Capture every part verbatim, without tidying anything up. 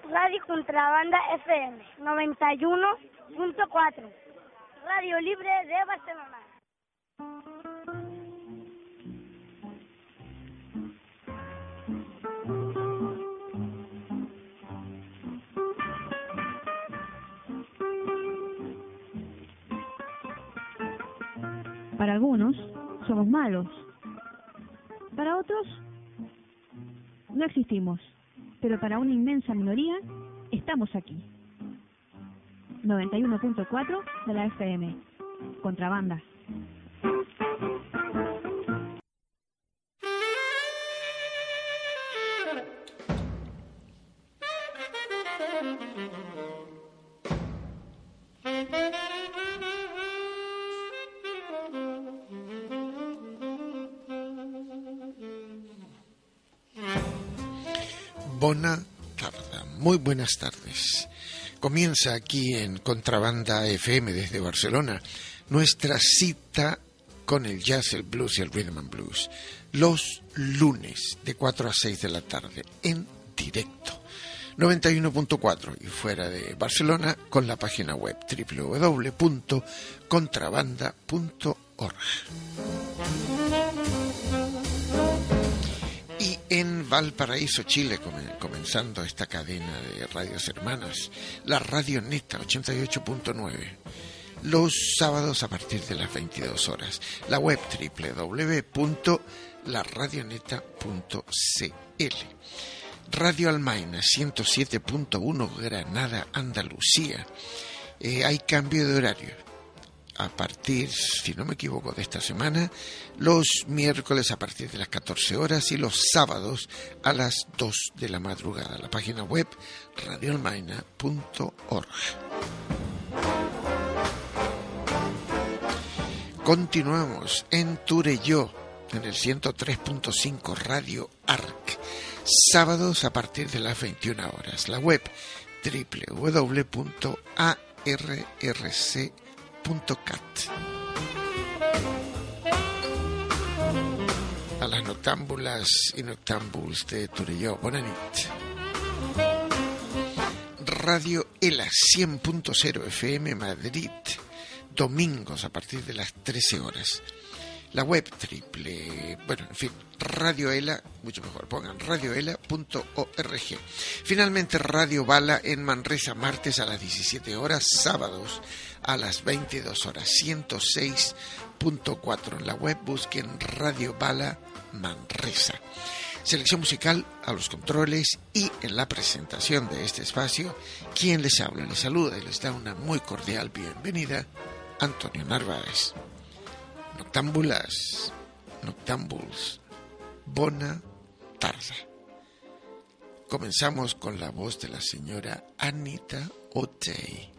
Radio Contrabanda F M noventa y uno punto cuatro, Radio Libre de Barcelona. Para algunos somos malos, para otros no existimos, pero para una inmensa minoría estamos aquí. noventa y uno punto cuatro de la F M, Contrabanda. Bona tarda, muy buenas tardes. Comienza aquí en Contrabanda F M desde Barcelona nuestra cita con el jazz, el blues y el rhythm and blues. Los lunes de cuatro a seis de la tarde en directo. noventa y uno punto cuatro y fuera de Barcelona con la página web doble u doble u doble u punto contrabanda punto org. En Valparaíso, Chile, comenzando esta cadena de radios hermanas, la Radio Neta ochenta y ocho punto nueve, los sábados a partir de las veintidós horas, la web doble u doble u doble u punto la radioneta punto c l, Radio Almaina ciento siete punto uno, Granada, Andalucía. Eh, hay cambio de horario. A partir, si no me equivoco, de esta semana, los miércoles a partir de las catorce horas y los sábados a las dos de la madrugada. La página web radio almaina punto org. Continuamos en Turelló, en el ciento tres punto cinco Radio Arc, sábados a partir de las veintiuna horas. La web doble u doble u doble u punto a r r c punto cat. A las noctámbulas y noctámbuls de Turelló, bona nit. Radio ELA cien punto cero F M Madrid, domingos a partir de las trece horas. La web triple, bueno, en fin, Radio ELA, mucho mejor, pongan radioela punto org. Finalmente, Radio Bala en Manresa, martes a las diecisiete horas, sábados a las veintidós horas, ciento seis punto cuatro. En la web busquen Radio Bala Manresa. Selección musical a los controles y en la presentación de este espacio, quien les habla, les saluda y les da una muy cordial bienvenida, Antonio Narváez. Noctámbulas, noctámbuls, bona tarda. Comenzamos con la voz de la señora Anita O'Day.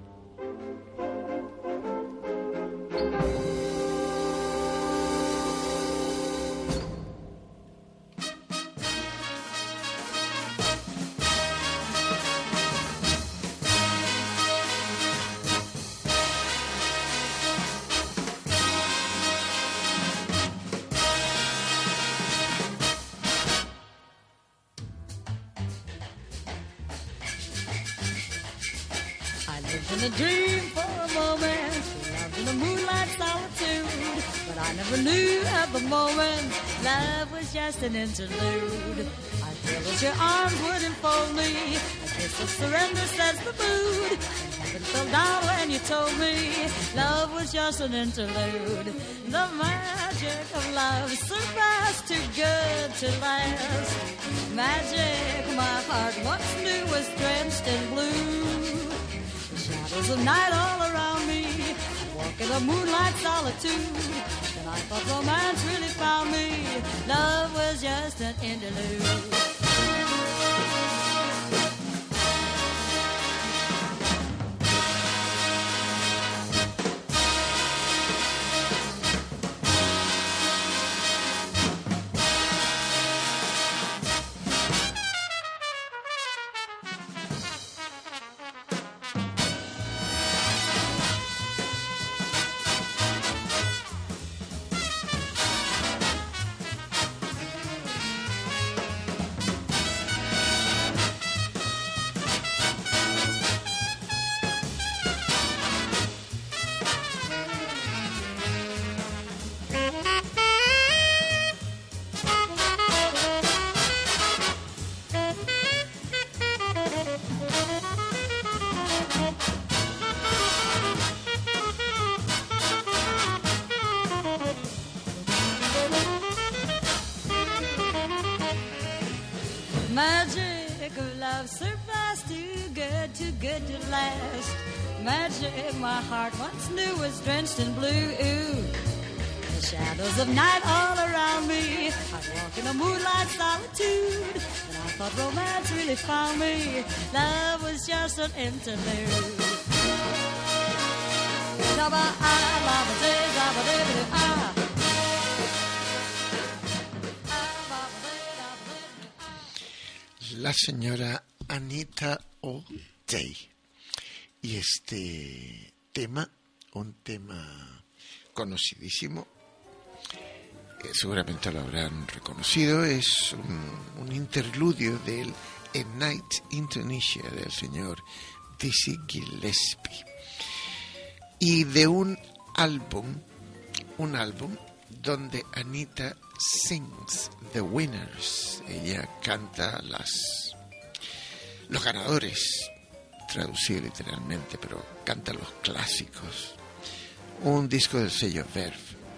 In a dream for a moment, loved in the moonlight solitude, but I never knew at the moment love was just an interlude. I feel that your arms would enfold me, a kiss of surrender sets the mood, and heaven fell down when you told me love was just an interlude. The magic of love so fast, too good to last. Magic my heart once knew was drenched in blue. Shadows of night all around me, I walk in a moonlight solitude, and I thought romance really found me. Love was just an interlude. Magic of love surpassed, too good, too good to last. Magic my heart once knew was drenched in blue. Ooh. The shadows of night all around me. I'd walk in a moonlight solitude. And I thought romance really found me. Love was just an interlude. La señora Anita O'Day. Y este tema, un tema conocidísimo, eh, seguramente lo habrán reconocido, es un, un interludio del A Night in Tunisia del señor Dizzy Gillespie. Y de un álbum, un álbum donde Anita sings the winners. Ella canta las los ganadores, traducido literalmente, pero canta los clásicos. Un disco del sello Verve.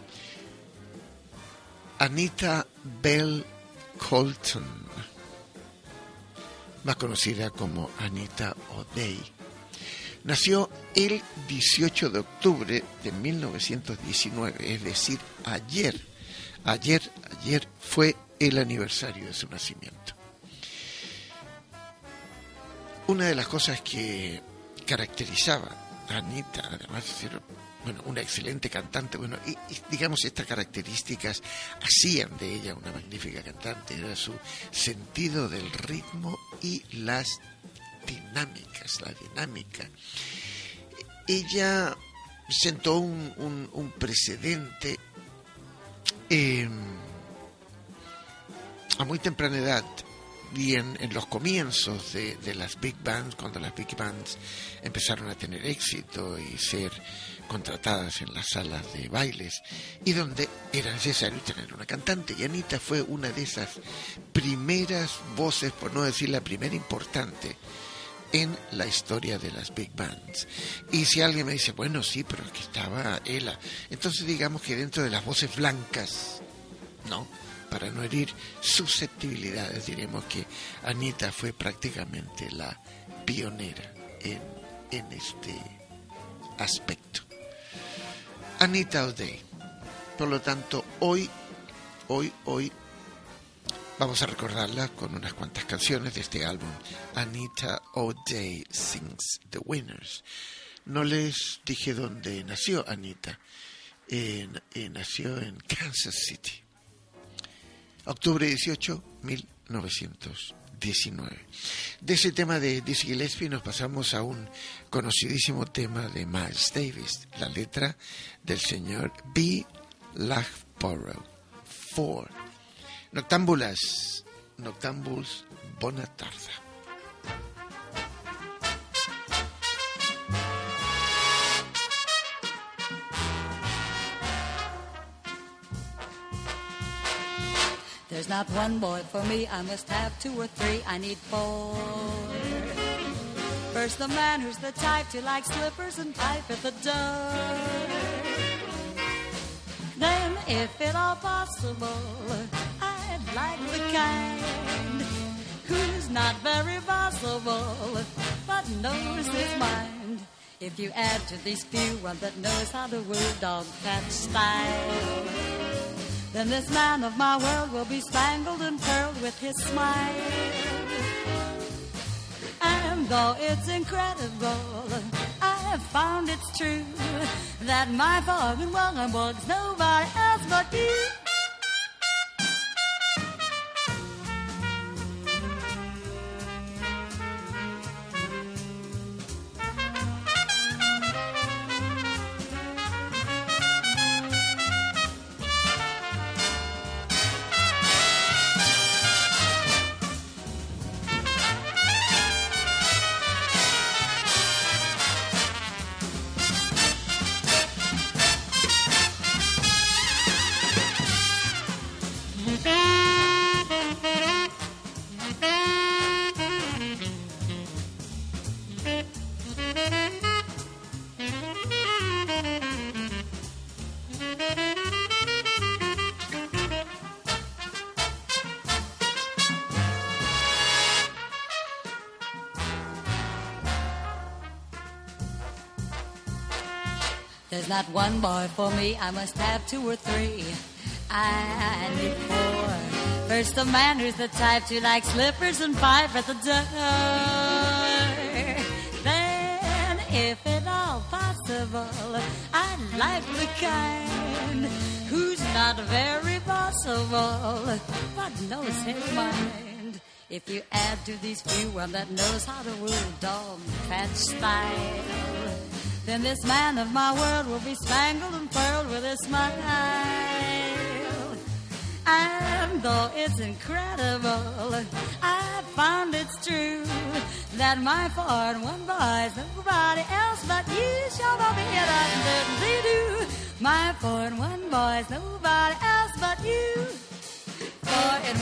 Anita Bell Colton, más conocida como Anita O'Day, nació el dieciocho de octubre de mil novecientos diecinueve, es decir, ayer, ayer, ayer fue el aniversario de su nacimiento. Una de las cosas que caracterizaba a Anita, además de ser bueno, una excelente cantante, bueno, y, y digamos estas características hacían de ella una magnífica cantante, era su sentido del ritmo y las dinámicas, la dinámica. Ella sentó un, un, un precedente eh, a muy temprana edad y en, en los comienzos de, de las big bands, cuando las big bands empezaron a tener éxito y ser contratadas en las salas de bailes y donde era necesario tener una cantante, y Anita fue una de esas primeras voces, por no decir la primera importante en la historia de las big bands. Y si alguien me dice, bueno, sí, pero aquí estaba Ella, entonces digamos que dentro de las voces blancas, no, para no herir susceptibilidades, diremos que Anita fue prácticamente la pionera en, en este aspecto. Anita O'Day. Por lo tanto, hoy, hoy, hoy vamos a recordarla con unas cuantas canciones de este álbum, Anita O'Day Sings the Winners. No les dije dónde nació Anita. Eh, eh, nació en Kansas City. Octubre dieciocho, mil novecientos diecinueve. De ese tema de Dizzy Gillespie nos pasamos a un conocidísimo tema de Miles Davis, la letra del señor B. Loughborough. Four. Noctámbulas, noctámbuls, bona tarda. There's not one boy for me, I must have two or three, I need four. First the man who's the type to like slippers and pipe at the door. Then, if at all possible, I'd like the kind who's not very possible, but knows his mind. If you add to these few one that knows how to woo dog catch style, then this man of my world will be spangled and pearled with his smile. And though it's incredible, I have found it's true that my fog and welcome bugs nobody else but you. There's not one boy for me, I must have two or three. I need four. First, a man who's the type to like slippers and pipe at the door. Then, if at all possible, I'd like the kind who's not very possible, but knows his mind. If you add to these few one that knows how to rule dog fat style, then this man of my world will be spangled and pearled with a smile. And though it's incredible, I found it's true that my four and one boy's nobody else but you. Shall not be it and do. My four and one boy's nobody else but you. Four and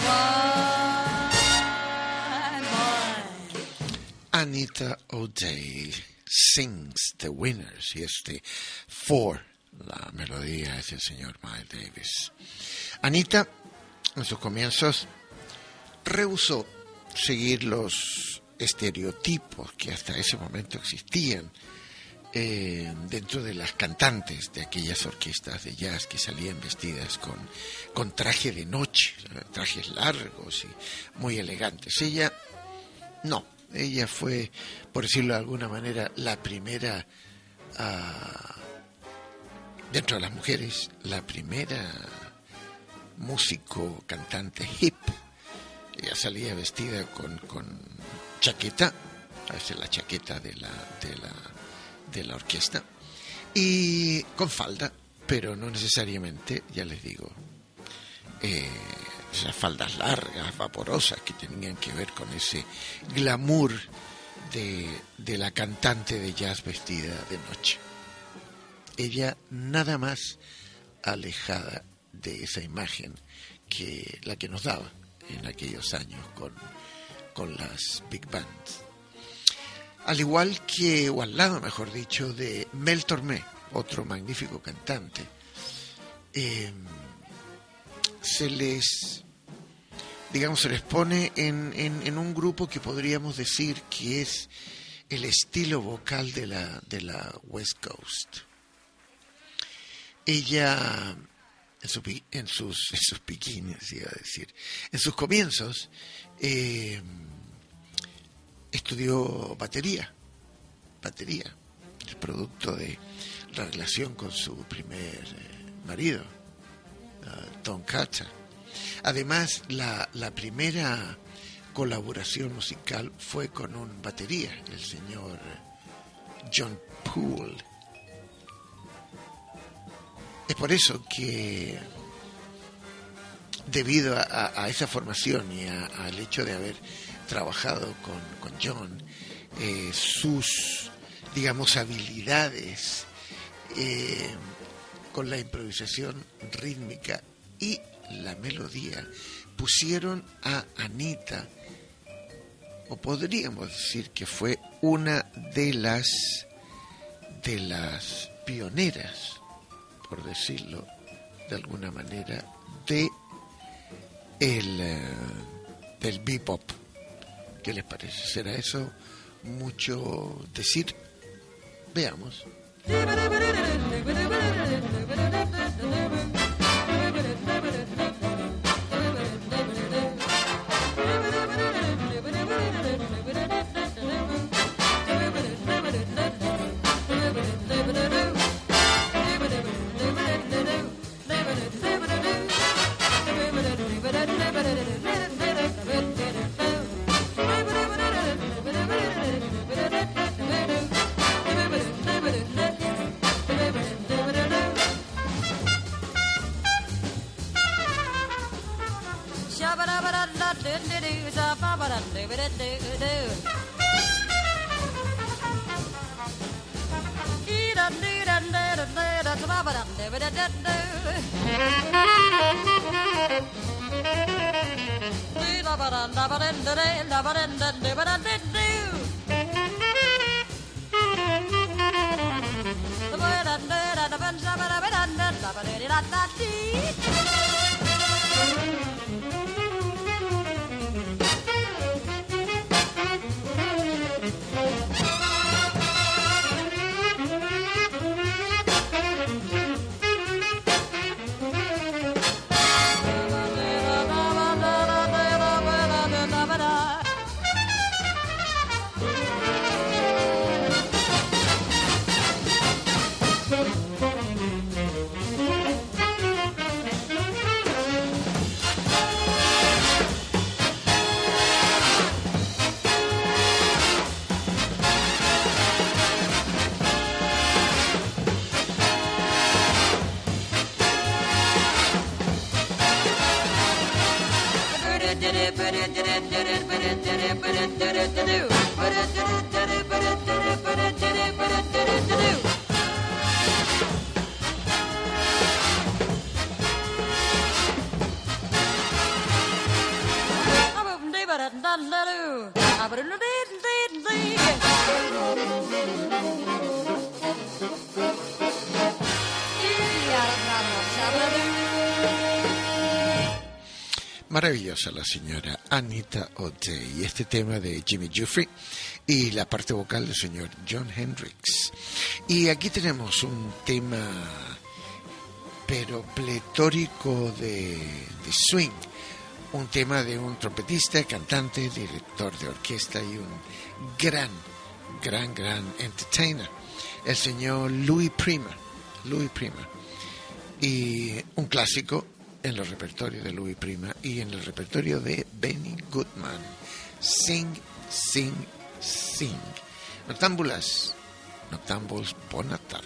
one boy. Anita O'Day sings The Winners, y este For, la melodía es el señor Miles Davis. Anita, en sus comienzos, rehusó seguir los estereotipos que hasta ese momento existían eh, dentro de las cantantes de aquellas orquestas de jazz que salían vestidas con, con traje de noche, trajes largos y muy elegantes. Ella, no, ella fue, por decirlo de alguna manera, la primera, uh, dentro de las mujeres, la primera músico, cantante hip. Ella salía vestida con, con chaqueta, a veces la chaqueta de la, de la, de la orquesta, y con falda, pero no necesariamente, ya les digo, eh, esas faldas largas, vaporosas, que tenían que ver con ese glamour de, de la cantante de jazz vestida de noche. Ella nada más alejada de esa imagen que la que nos daba en aquellos años con, con las big bands. Al igual que, o al lado mejor dicho, de Mel Tormé, otro magnífico cantante, eh, se les, digamos, se les pone en, en, en un grupo que podríamos decir que es el estilo vocal de la, de la West Coast. Ella, en, su, en, sus, en sus piquines, iba a decir, en sus comienzos, eh, estudió batería, batería, el producto de la relación con su primer eh, marido, uh, Tom Carter. Además, la, la primera colaboración musical fue con un batería, el señor John Poole. Es por eso que, debido a, a, a esa formación y a, al hecho de haber trabajado con, con John, eh, sus, digamos, habilidades eh, con la improvisación rítmica y la melodía pusieron a Anita, o podríamos decir que fue una de las de las pioneras, por decirlo de alguna manera, de el eh, del bebop. ¿Qué les parece? ¿Será eso mucho decir? Veamos. Maravillosa la señora Anita O'Day y este tema de Jimmy Giuffre y la parte vocal del señor John Hendricks. Y aquí tenemos un tema pero pletórico de, de swing, un tema de un trompetista, cantante, director de orquesta y un gran, gran, gran entertainer, el señor Louis Prima, Louis Prima, y un clásico en los repertorios de Louis Prima y en el repertorio de Benny Goodman, Sing, Sing, Sing. Noctámbulas, noctámbuls, buena tarde.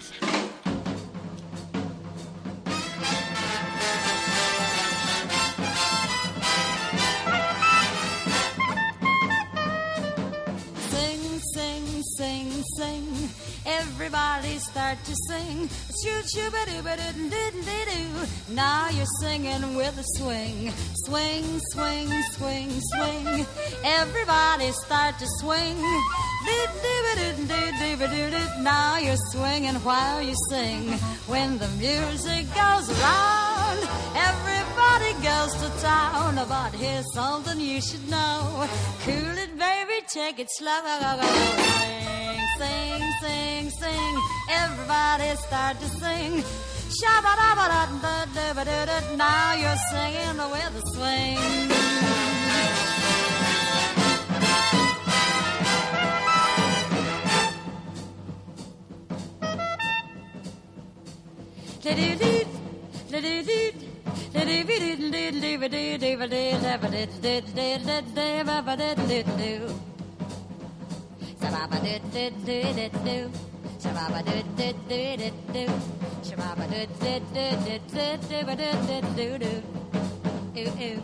Sing, everybody start to sing. Shoot, shoot, ba doo, ba doo, doo, doo, doo. Now you're singing with a swing. Swing, swing, swing, swing. Everybody start to swing. Doo, doo, ba doo, doo, doo, ba doo, doo. Now you're swinging while you sing. When the music goes around, everybody goes to town. But here's something you should know. Cool it, baby, take it slow. Sing, sing, sing, everybody start to sing. Shabba-dabba-da-da-da-da-da. Now you're singing with a swing. Do-do-do, do-do-do, do-do-do-do-do-do-do-do-do-do-do-do-do-do-do-do-do-do. Shabba-ba-do-do-do-do-do. Shabba-ba-do-do-do-do-do. Shabba-ba-do-do-do-do-do-do-do-do-do. Ooh, ooh.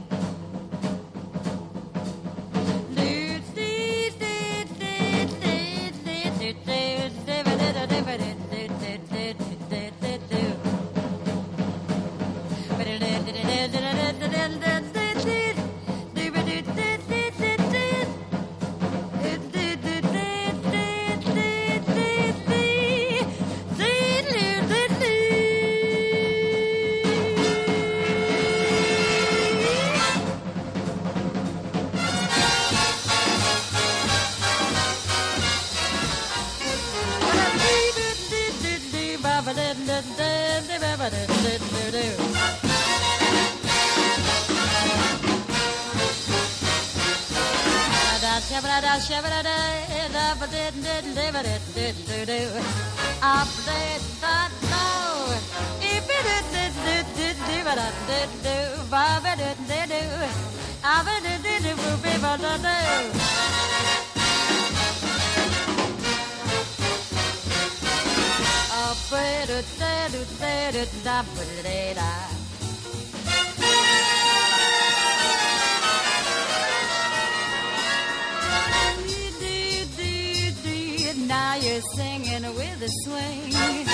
Now you're singing with a swing.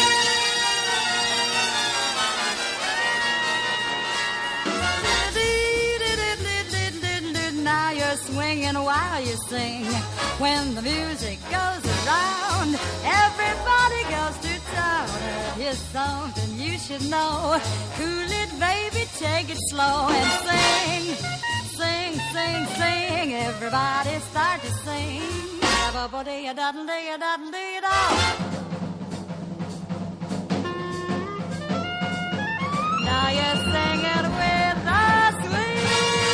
Now you're swinging while you sing. When the music goes around, everybody goes to town. Here's something you should know. Cool it, baby, take it slow and sing. Sing, sing, sing. Everybody start to sing. Now you're singing with a swing.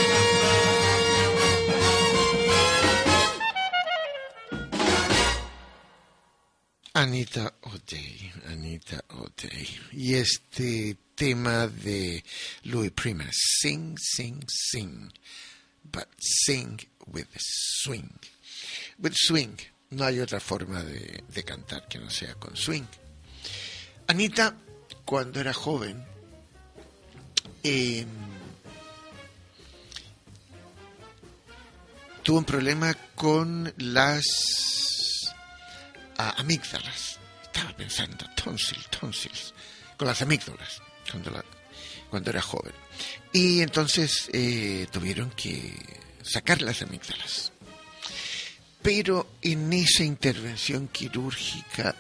Anita O'Day, Anita O'Day. Y este tema de Louis Prima, Sing, Sing, Sing, but sing with swing. With swing, no hay otra forma de, de cantar que no sea con swing. Anita, cuando era joven, eh, tuvo un problema con las ah, amígdalas. Estaba pensando, tonsil, tonsils, con las amígdalas, cuando, la, cuando era joven. Y entonces eh, tuvieron que sacar las amígdalas. Pero en esa intervención quirúrgica,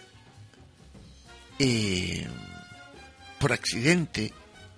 eh, por accidente,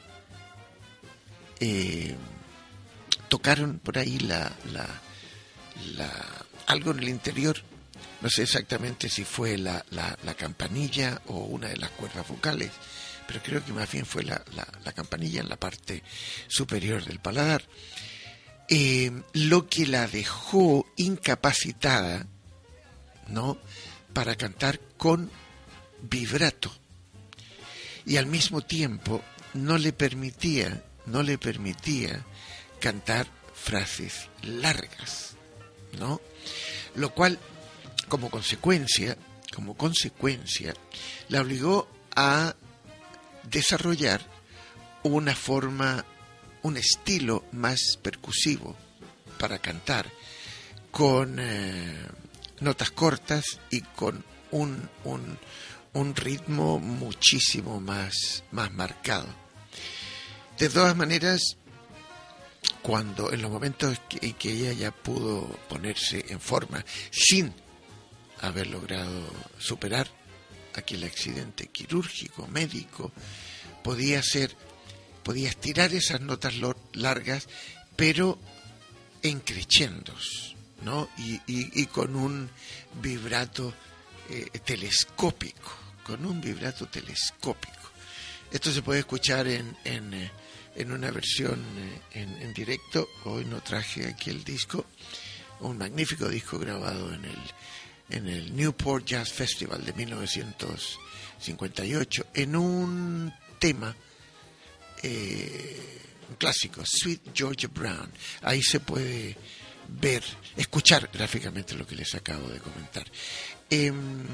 eh, tocaron por ahí la, la, la, algo en el interior. No sé exactamente si fue la, la, la campanilla o una de las cuerdas vocales, pero creo que más bien fue la, la, la campanilla en la parte superior del paladar, eh, lo que la dejó incapacitada, ¿no?, para cantar con vibrato, y al mismo tiempo no le permitía, no le permitía cantar frases largas, ¿no? Lo cual, como consecuencia, como consecuencia, la obligó a desarrollar una forma, un estilo más percusivo para cantar, con eh, notas cortas y con un, un, un ritmo muchísimo más, más marcado. De todas maneras, cuando en los momentos en que ella ya pudo ponerse en forma sin haber logrado superar aquel accidente quirúrgico, médico, podía hacer, podía estirar esas notas largas, pero en crescendos, ¿no? Y, y, y con un vibrato eh, telescópico, con un vibrato telescópico. Esto se puede escuchar en, en, en una versión en, en directo. Hoy no traje aquí el disco, un magnífico disco grabado en el en el Newport Jazz Festival de mil novecientos cincuenta y ocho, en un tema eh, un clásico, Sweet Georgia Brown. Ahí se puede ver, escuchar gráficamente lo que les acabo de comentar. Eh,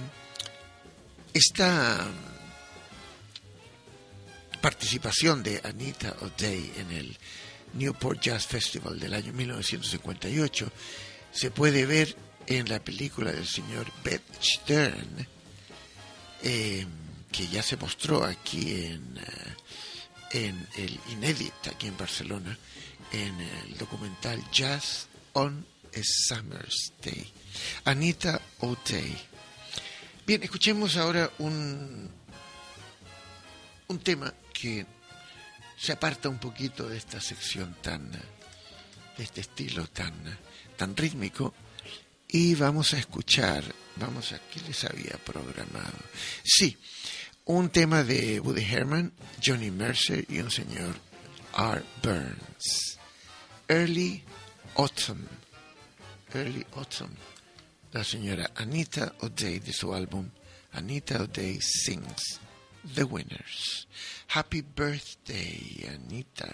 esta participación de Anita O'Day en el Newport Jazz Festival del año mil novecientos cincuenta y ocho se puede ver en la película del señor Beth Stern, eh, que ya se mostró aquí en, uh, en el Inédit, aquí en Barcelona, en el documental Jazz on a Summer's Day. Anita O'Day. Bien, escuchemos ahora un, un tema que se aparta un poquito de esta sección tan, de este estilo tan, tan rítmico. Y vamos a escuchar, vamos a, ¿qué les había programado? Sí, un tema de Woody Herman, Johnny Mercer y un señor R. Burns. Early Autumn. Early Autumn. La señora Anita O'Day de su álbum Anita O'Day Sings The Winners. Happy birthday, Anita.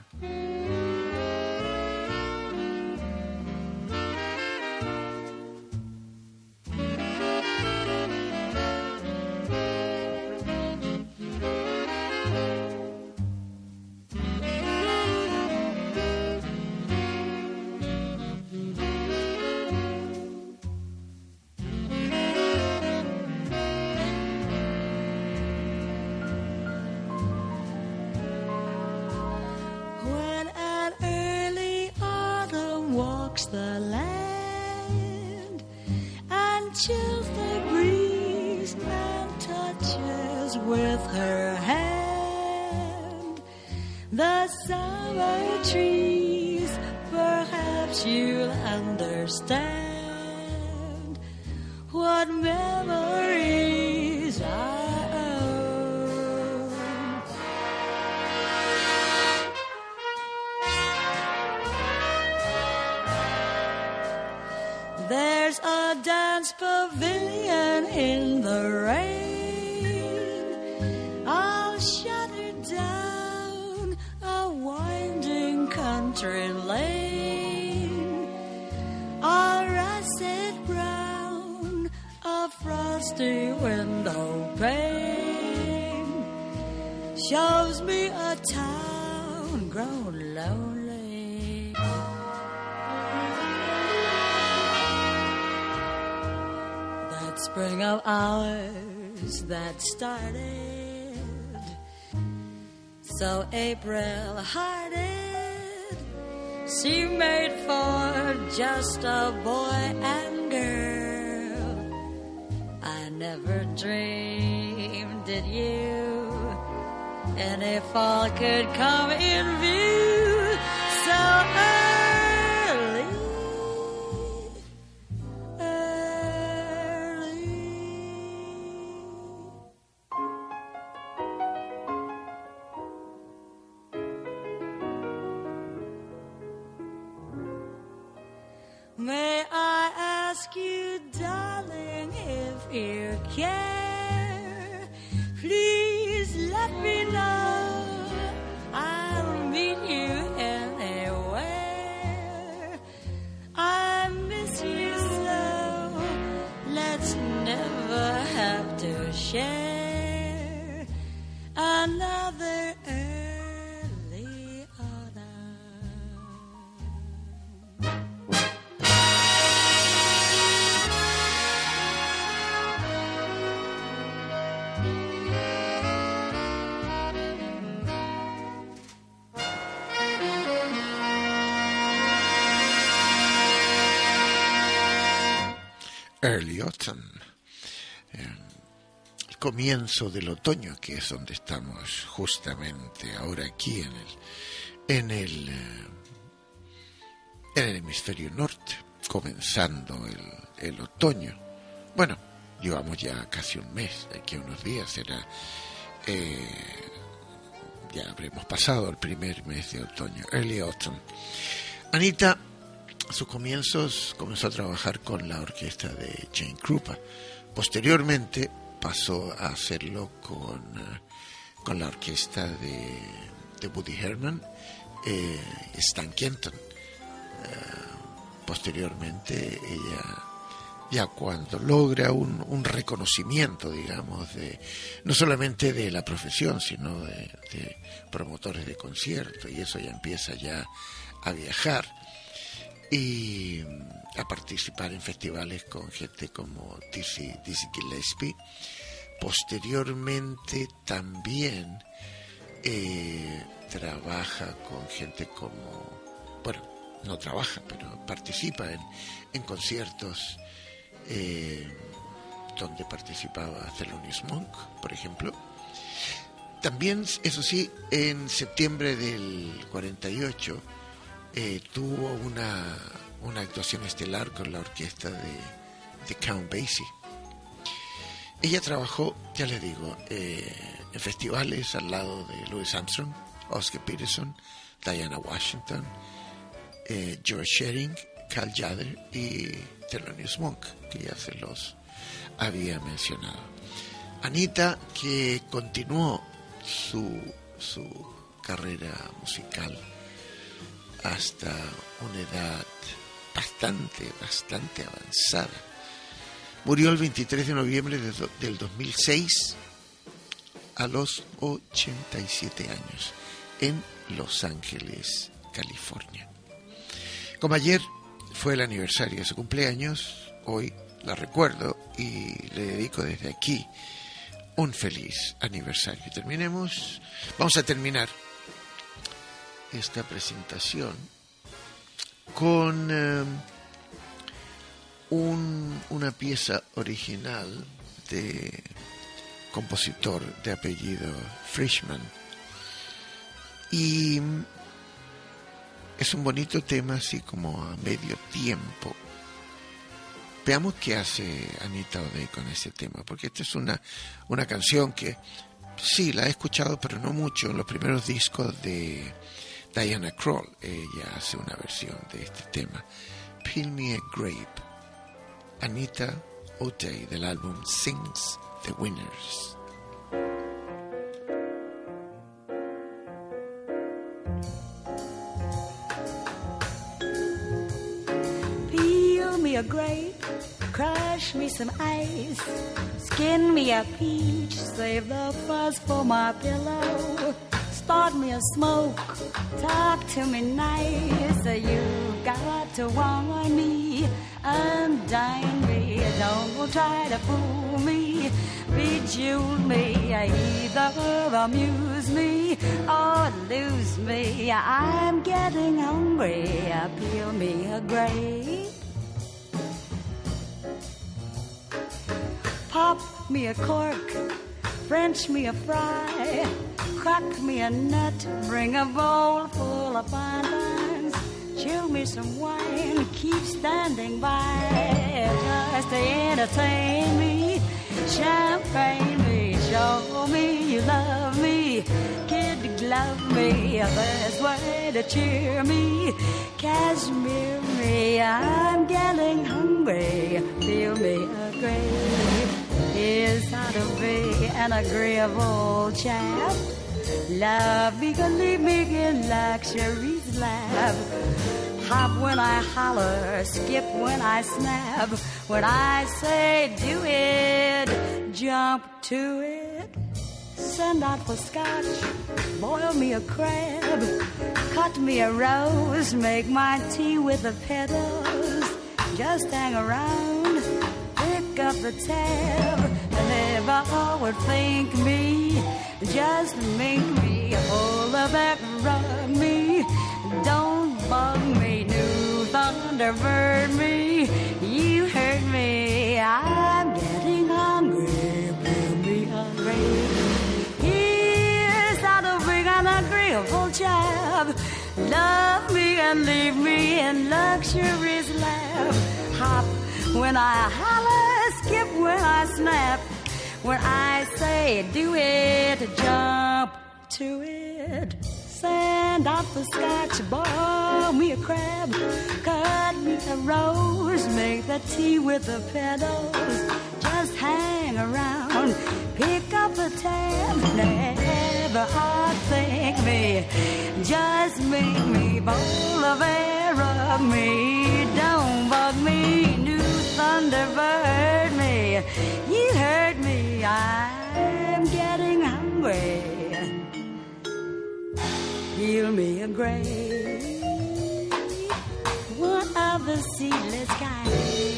The land and chills the breeze and touches with her hand the summer trees. Perhaps you'll understand what memories I own. There's a dance pavilion in the rain. I'll shut it down, a winding country lane. A russet brown, a frosty window pane shows me a town grown lonely. spring of ours that started so April-hearted. She made for just a boy and girl. I never dreamed that you any fall could come in view so early, early. May I ask you, darling, if you care, please let me know. I'll meet you anywhere. I miss you so. Let's never have to share another early autumn. Early Autumn, eh, el comienzo del otoño, que es donde estamos justamente ahora aquí en el en el eh, en el hemisferio norte, comenzando el, el otoño. Bueno, llevamos ya casi un mes, de aquí a unos días será eh, ya habremos pasado el primer mes de otoño, Early Autumn. Anita, a sus comienzos comenzó a trabajar con la orquesta de Jane Krupa. Posteriormente pasó a hacerlo con, uh, con la orquesta de, de Woody Herman, eh, Stan Kenton. Uh, posteriormente ella, ya cuando logra un, un reconocimiento, digamos, de no solamente de la profesión, sino de, de promotores de conciertos, y eso ya empieza ya a viajar y a participar en festivales con gente como Dizzy, Dizzy Gillespie. Posteriormente también eh, trabaja con gente como, bueno, no trabaja, pero participa en, en conciertos eh, donde participaba Thelonious Monk, por ejemplo. También, eso sí, en septiembre del cuarenta y ocho Eh, tuvo una, una actuación estelar con la orquesta de, de Count Basie. Ella trabajó, ya les digo, eh, en festivales al lado de Louis Armstrong, Oscar Peterson, Diana Washington, eh, George Shearing, Cal Tjader y Thelonious Monk, que ya se los había mencionado. Anita, que continuó su, su carrera musical hasta una edad bastante, bastante avanzada. Murió el veintitrés de noviembre de do, del dos mil seis a los ochenta y siete años en Los Ángeles, California. Como ayer fue el aniversario de su cumpleaños, hoy la recuerdo y le dedico desde aquí un feliz aniversario. Terminemos, vamos a terminar esta presentación con eh, un, una pieza original de compositor de apellido Frischman, y es un bonito tema así como a medio tiempo. Veamos qué hace Anita O'Day con ese tema, porque esta es una, una canción que sí la he escuchado, pero no mucho en los primeros discos de Diana Krall. Ella hace una versión de este tema, Peel Me a Grape. Anita O'Day, del álbum Sings the Winners. Peel me a grape, crush me some ice, skin me a peach, save the fuzz for my pillow. Start me a smoke, talk to me nice. You got to warn me, undine me. Don't people try to fool me, bejewel me, either amuse me or lose me. I'm getting hungry, peel me a grape, pop me a cork, French me a fry, crack me a nut, bring a bowl full of fine wines, chill me some wine, keep standing by, just to entertain me, champagne me, show me you love me, kid glove me, best way to cheer me, cashmere me, I'm getting hungry, feel me a grave. Is how to be an agreeable chap. Love me, can leave me in luxury's lap. Hop when I holler, skip when I snap. When I say do it, jump to it. Send out for scotch, boil me a crab. Cut me a rose, make my tea with the petals. Just hang around, pick up the tab. Never would think me, just make me full of that rug me. Don't bug me, new Thunderbird me. You hurt me, I'm getting hungry. Bring me hungry. Here's how to bring an agreeable chap. Love me and leave me in luxury's lap. Hop when I holler, skip when I snap. When I say do it, jump to it. Send out the scotch, boil me a crab. Cut me a rose, make the tea with the petals. Just hang around, pick up the tab. Never outthink me, just make me bowl of air of me. Don't bug me, new Thunderbird me. You heard me, I'm getting hungry. Heal me a grave, one of the seedless kind.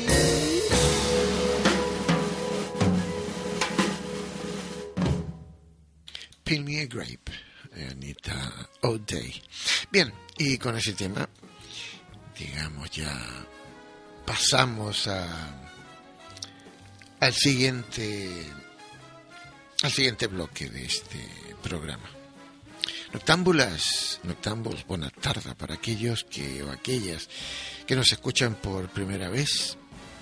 Peel Me a Grape, de Anita O'Day. Bien, y con ese tema, digamos, ya pasamos a al siguiente al siguiente bloque de este programa. Noctámbulas, noctámbulos, buena tarde para aquellos que o aquellas que nos escuchan por primera vez.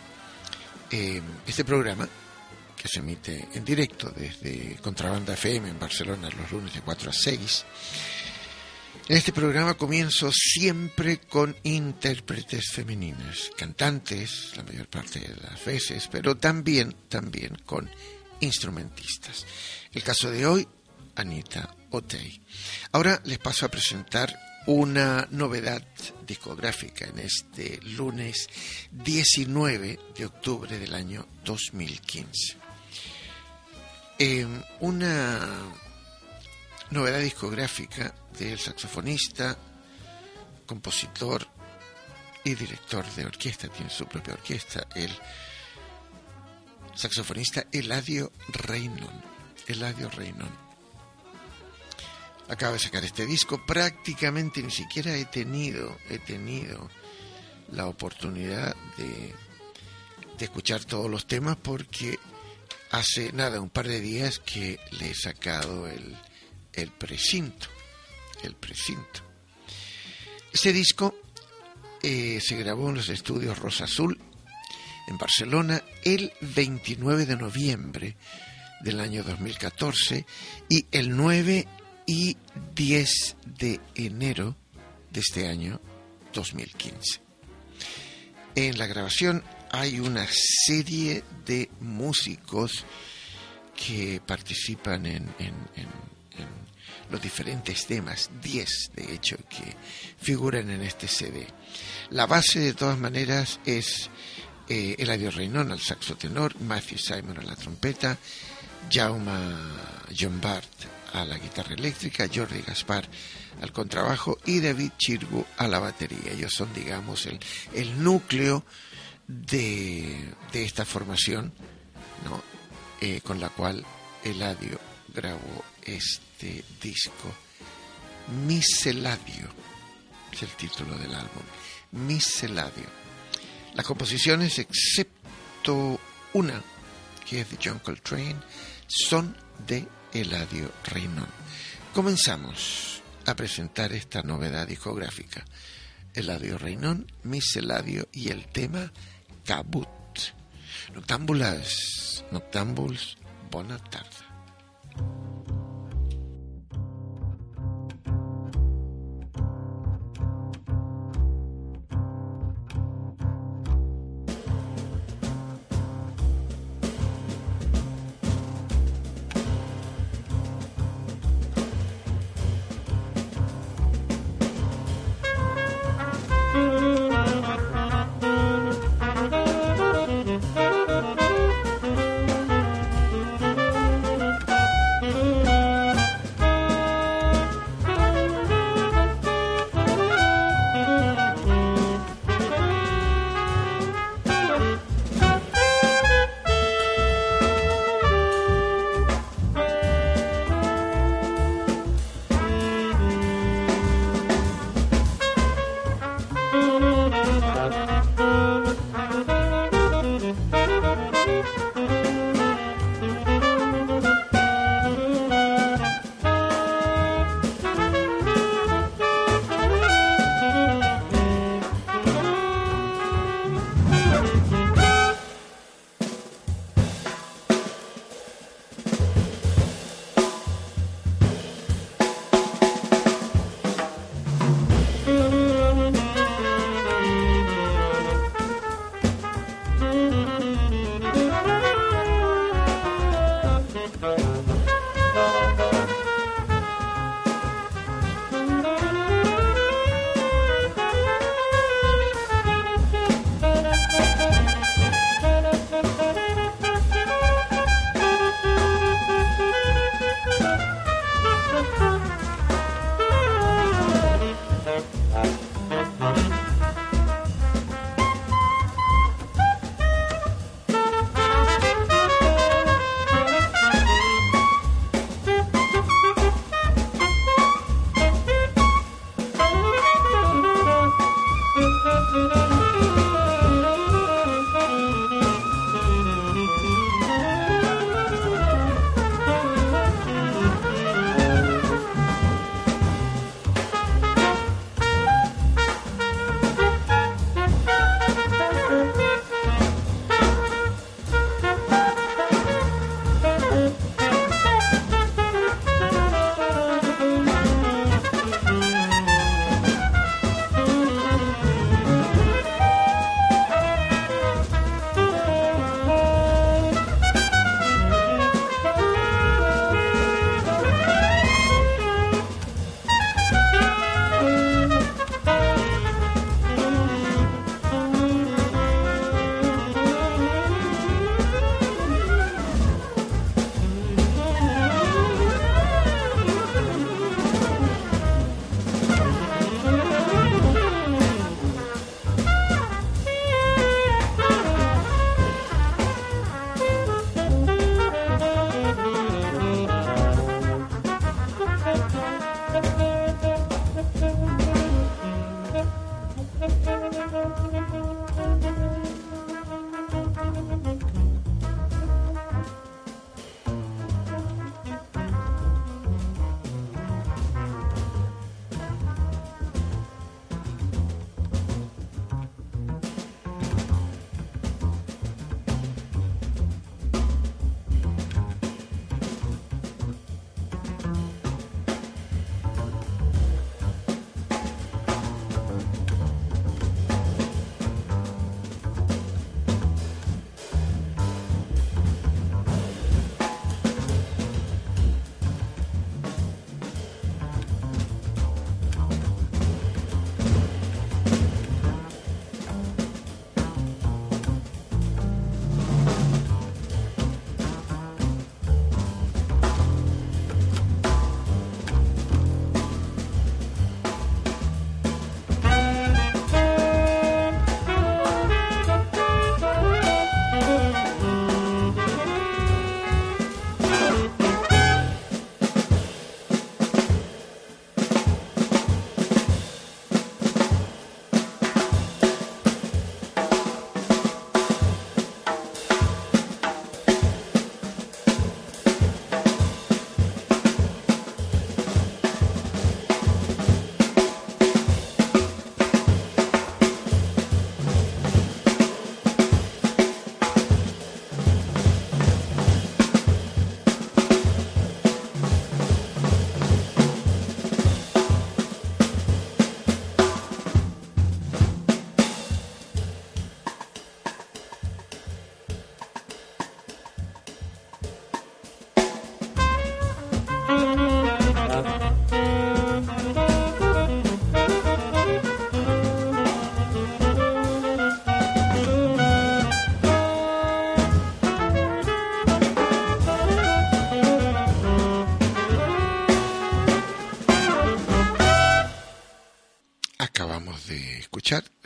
Eh, este programa, que se emite en directo desde Contrabanda F M en Barcelona los lunes de cuatro a seis. En este programa comienzo siempre con intérpretes femeninas, cantantes la mayor parte de las veces, pero también, también con instrumentistas. El caso de hoy, Anita O'Day. Ahora les paso a presentar una novedad discográfica en este lunes diecinueve de octubre del año dos mil quince. Eh, una novedad discográfica del saxofonista, compositor y director de orquesta, tiene su propia orquesta, el saxofonista Eladio Reynon. Eladio Reynon acaba de sacar este disco. Prácticamente ni siquiera he tenido, he tenido la oportunidad de, de escuchar todos los temas porque hace nada, un par de días que le he sacado el, el precinto. El precinto. Este disco eh, se grabó en los estudios Rosa Azul en Barcelona el veintinueve de noviembre del año dos mil catorce y el nueve y diez de enero de este año dos mil quince. En la grabación hay una serie de músicos que participan en, en, en, en los diferentes temas, diez de hecho, que figuran en este C D. La base, de todas maneras, es eh, Eladio Reynon al saxo tenor, Matthew Simon a la trompeta, Jaume Llombart a la guitarra eléctrica, Jordi Gaspar al contrabajo y David Chirgu a la batería. Ellos son, digamos, el, el núcleo de, de esta formación, ¿no? Eh, con la cual Eladio grabó este disco. Miseladio es el título del álbum. Miseladio. Las composiciones, excepto una, que es de John Coltrane, son de Eladio Reynón. Comenzamos a presentar esta novedad discográfica. Eladio Reynón, Miseladio y el tema Cabut. Noctámbulas, noctámbuls, bona tarda. Thank you.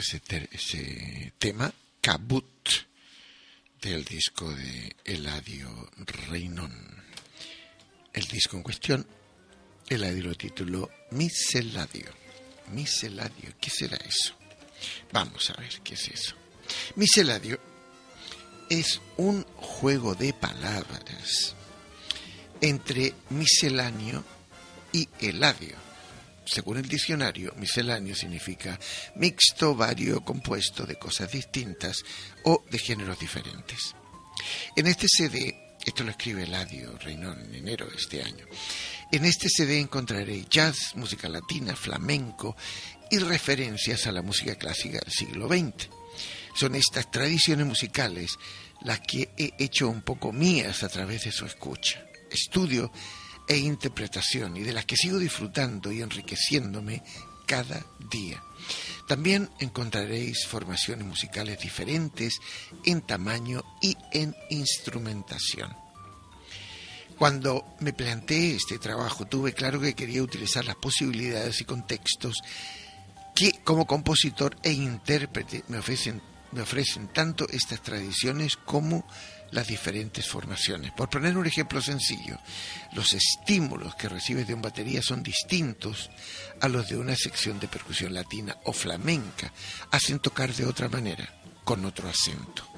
ese, ter- ese tema, Cabut, del disco de Eladio Reinón. El disco en cuestión, Eladio lo tituló Miseladio. Miseladio, ¿qué será eso? Vamos a ver qué es eso. Miseladio es un juego de palabras entre misceláneo y eladio. Según el diccionario, misceláneo significa mixto, vario, compuesto de cosas distintas o de géneros diferentes. En este C D, esto lo escribe Eladio Reinón en enero de este año, en este C D encontraré jazz, música latina, flamenco y referencias a la música clásica del siglo veinte. Son estas tradiciones musicales las que he hecho un poco mías a través de su escucha, estudio e interpretación, y de las que sigo disfrutando y enriqueciéndome cada día. También encontraréis formaciones musicales diferentes en tamaño y en instrumentación. Cuando me planteé este trabajo, tuve claro que quería utilizar las posibilidades y contextos que como compositor e intérprete me ofrecen, me ofrecen tanto estas tradiciones como las diferentes formaciones. Por poner un ejemplo sencillo, los estímulos que recibes de un batería son distintos a los de una sección de percusión latina o flamenca, hacen tocar de otra manera, con otro acento.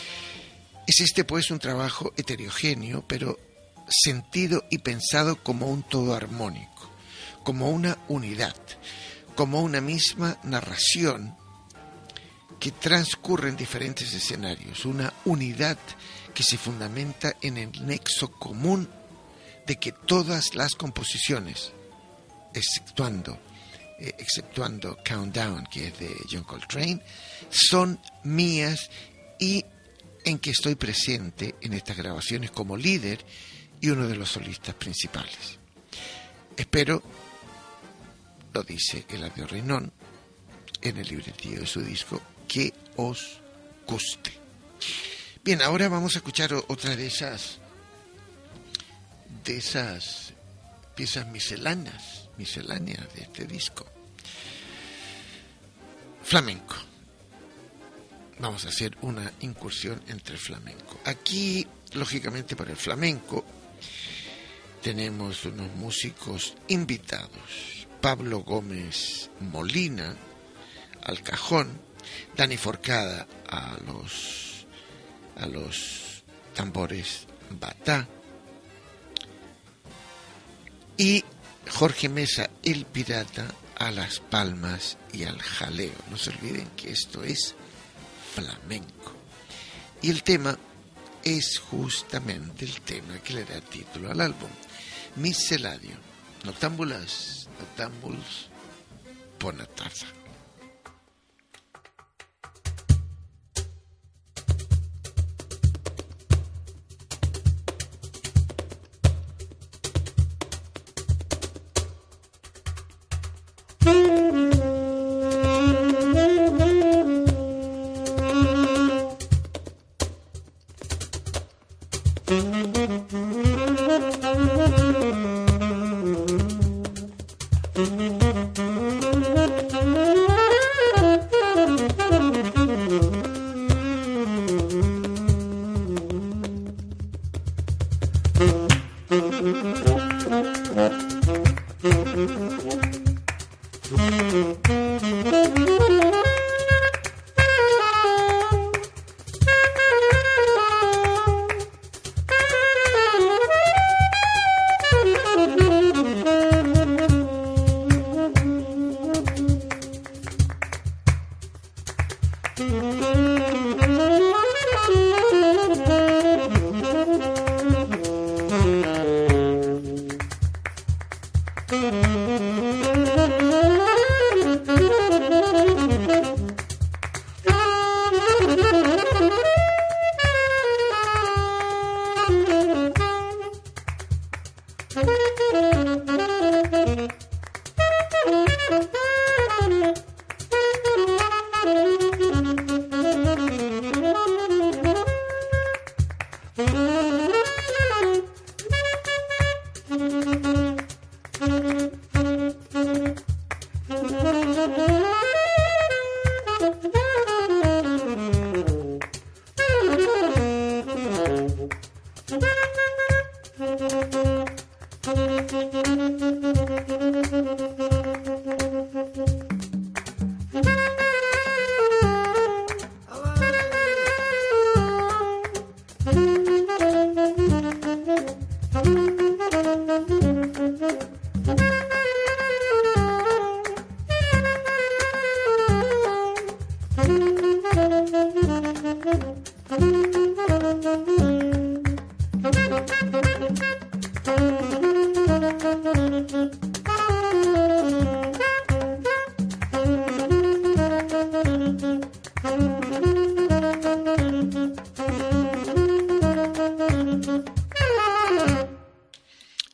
Es este pues un trabajo heterogéneo, pero sentido y pensado como un todo armónico, como una unidad, como una misma narración que transcurre en diferentes escenarios, una unidad que se fundamenta en el nexo común de que todas las composiciones, exceptuando, eh, exceptuando Countdown, que es de John Coltrane, son mías, y en que estoy presente en estas grabaciones como líder y uno de los solistas principales. Espero, lo dice Eladio Reinón en el libretillo de su disco, que os guste. Bien, ahora vamos a escuchar otra de esas de esas piezas misceláneas, misceláneas de este disco. Flamenco. Vamos a hacer una incursión entre flamenco. Aquí, lógicamente, para el flamenco tenemos unos músicos invitados: Pablo Gómez Molina al cajón, Dani Forcada a los a los tambores batá y Jorge Mesa el pirata a las palmas y al jaleo. No se olviden que esto es flamenco, y el tema es justamente el tema que le da título al álbum, Miseladio, Noctámbulas, Noctámbuls, bona tarda.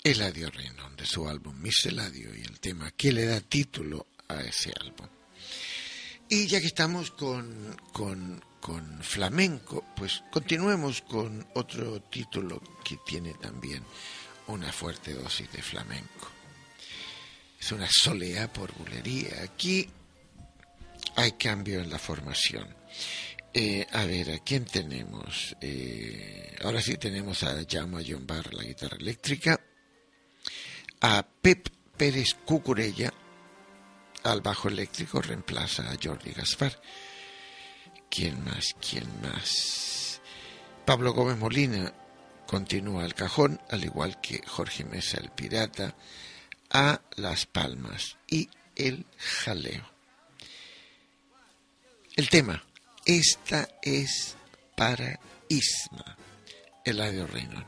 Eladio Reynón, de su álbum Miss Eladio, y el tema que le da título a ese álbum. Y ya que estamos con, con, con flamenco, pues continuemos con otro título que tiene también una fuerte dosis de flamenco. Es una soleá por bulería. Aquí hay cambio en la formación. Eh, a ver, ¿a quién tenemos? Eh, ahora sí tenemos a Jaume Llombart, la guitarra eléctrica, a Pep Pérez Cucurella, al bajo eléctrico, reemplaza a Jordi Gaspar. ¿Quién más? ¿Quién más? Pablo Gómez Molina continúa al cajón, al igual que Jorge Mesa el Pirata, a las palmas y el jaleo. El tema, esta es para Isma, Eladio Reynón.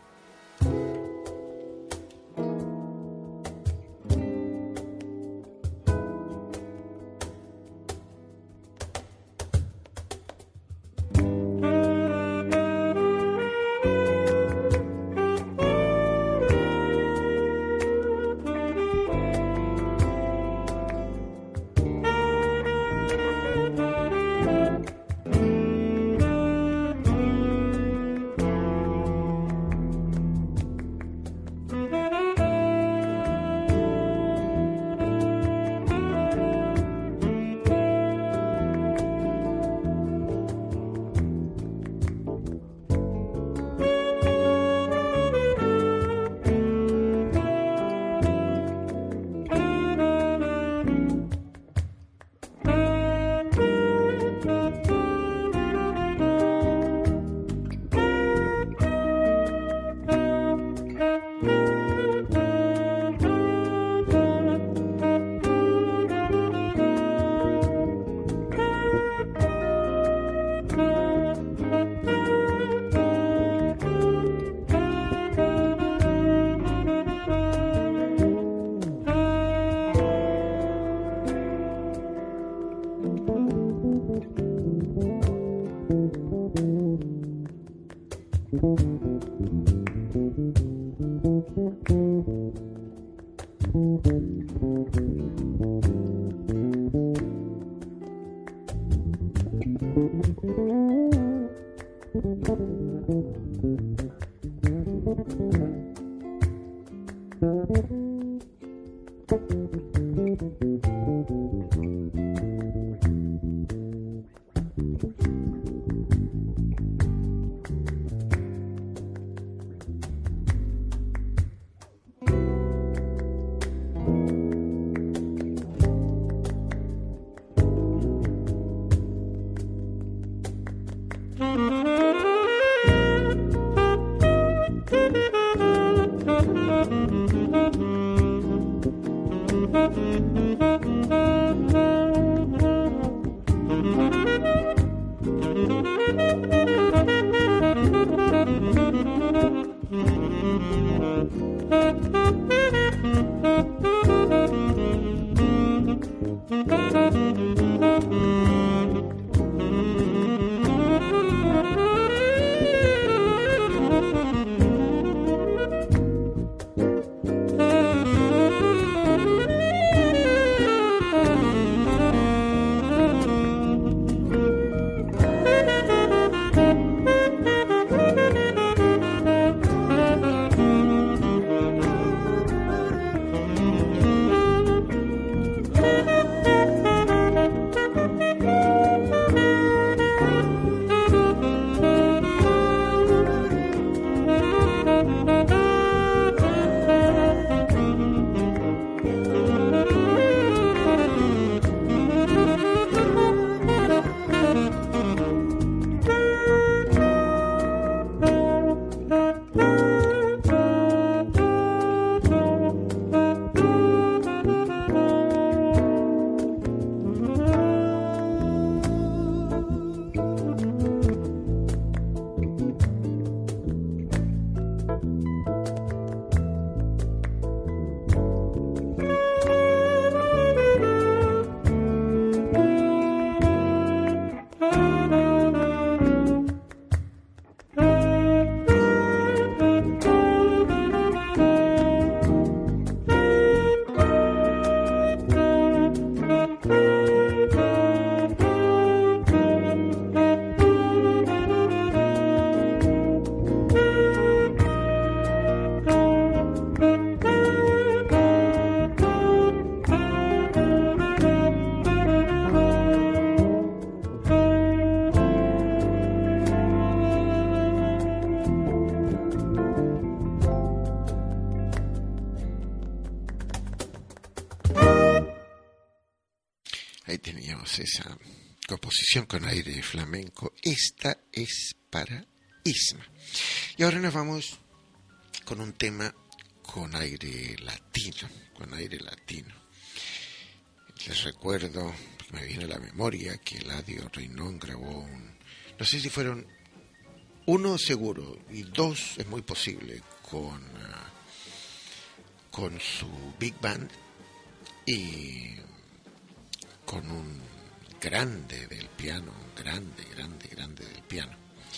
Ahí teníamos esa composición con aire flamenco. Esta es para Isma. Y ahora nos vamos con un tema con aire latino, con aire latino. Les recuerdo, me viene a la memoria, que Eladio Reynón grabó un, no sé si fueron uno seguro y dos es muy posible, con, uh, con su Big Band y con un grande del piano, un grande, grande, grande del piano,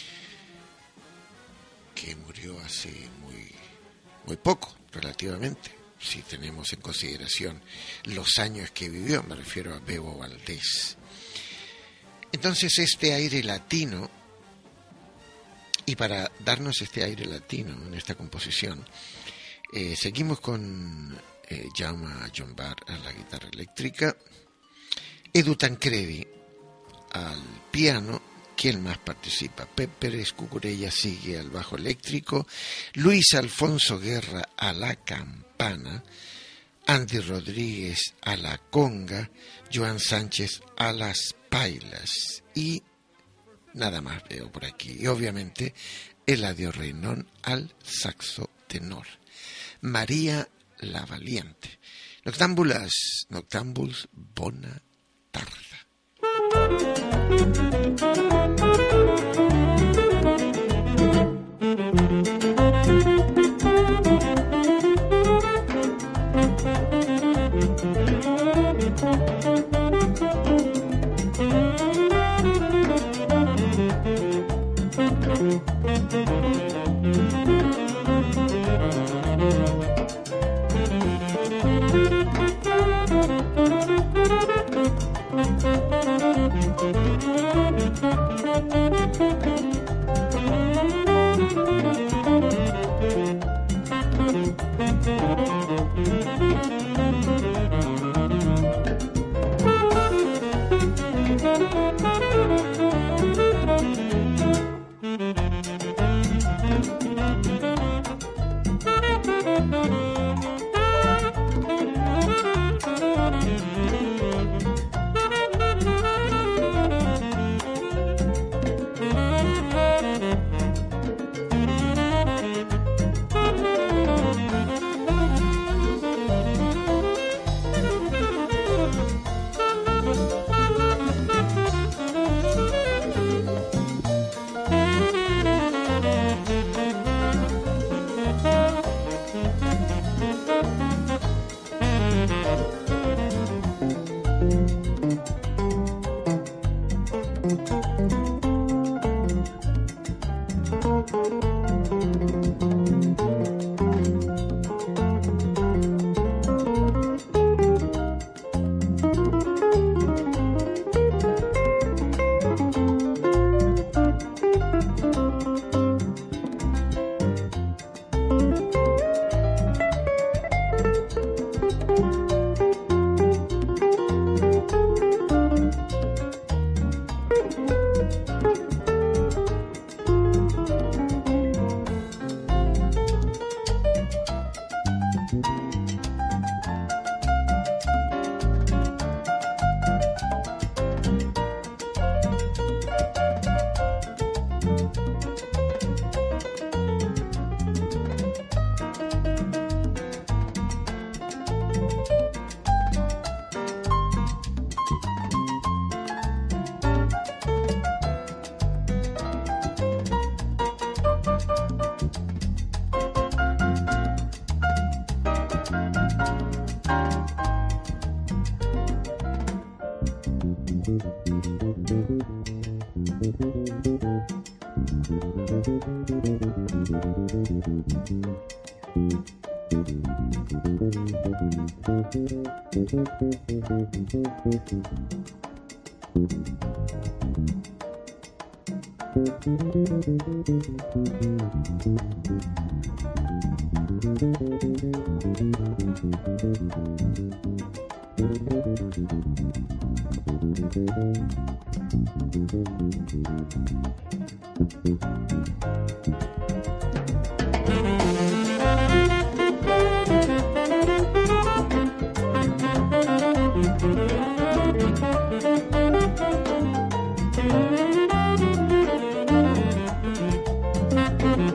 que murió hace muy, muy poco, relativamente, si tenemos en consideración los años que vivió, me refiero a Bebo Valdés. Entonces este aire latino, y para darnos este aire latino en esta composición, eh, seguimos con eh, Jaume Llombart a la guitarra eléctrica, Edu Tancredi al piano. ¿Quién más participa? Pep Pérez Cucurella sigue al bajo eléctrico, Luis Alfonso Guerra a la campana, Andy Rodríguez a la conga, Joan Sánchez a las pailas y nada más veo por aquí. Y obviamente Eladio Reynón al saxo tenor. María la Valiente. Noctámbulas, noctámbuls, bona tarda.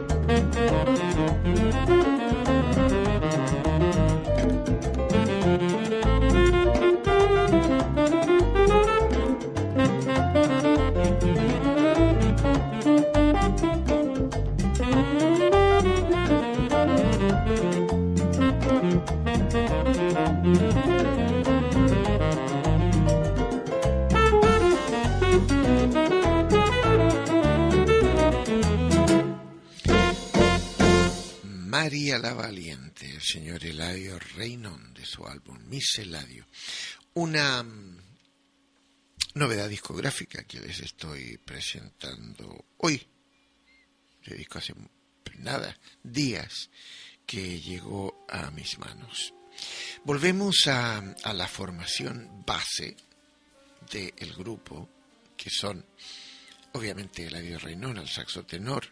María la Valiente, el señor Eladio Reynón, de su álbum Miss Eladio. Una um, novedad discográfica que les estoy presentando hoy. Le disco hace nada, días, que llegó a mis manos. Volvemos a, a la formación base del grupo, que son, obviamente, Eladio Reynón al saxo tenor,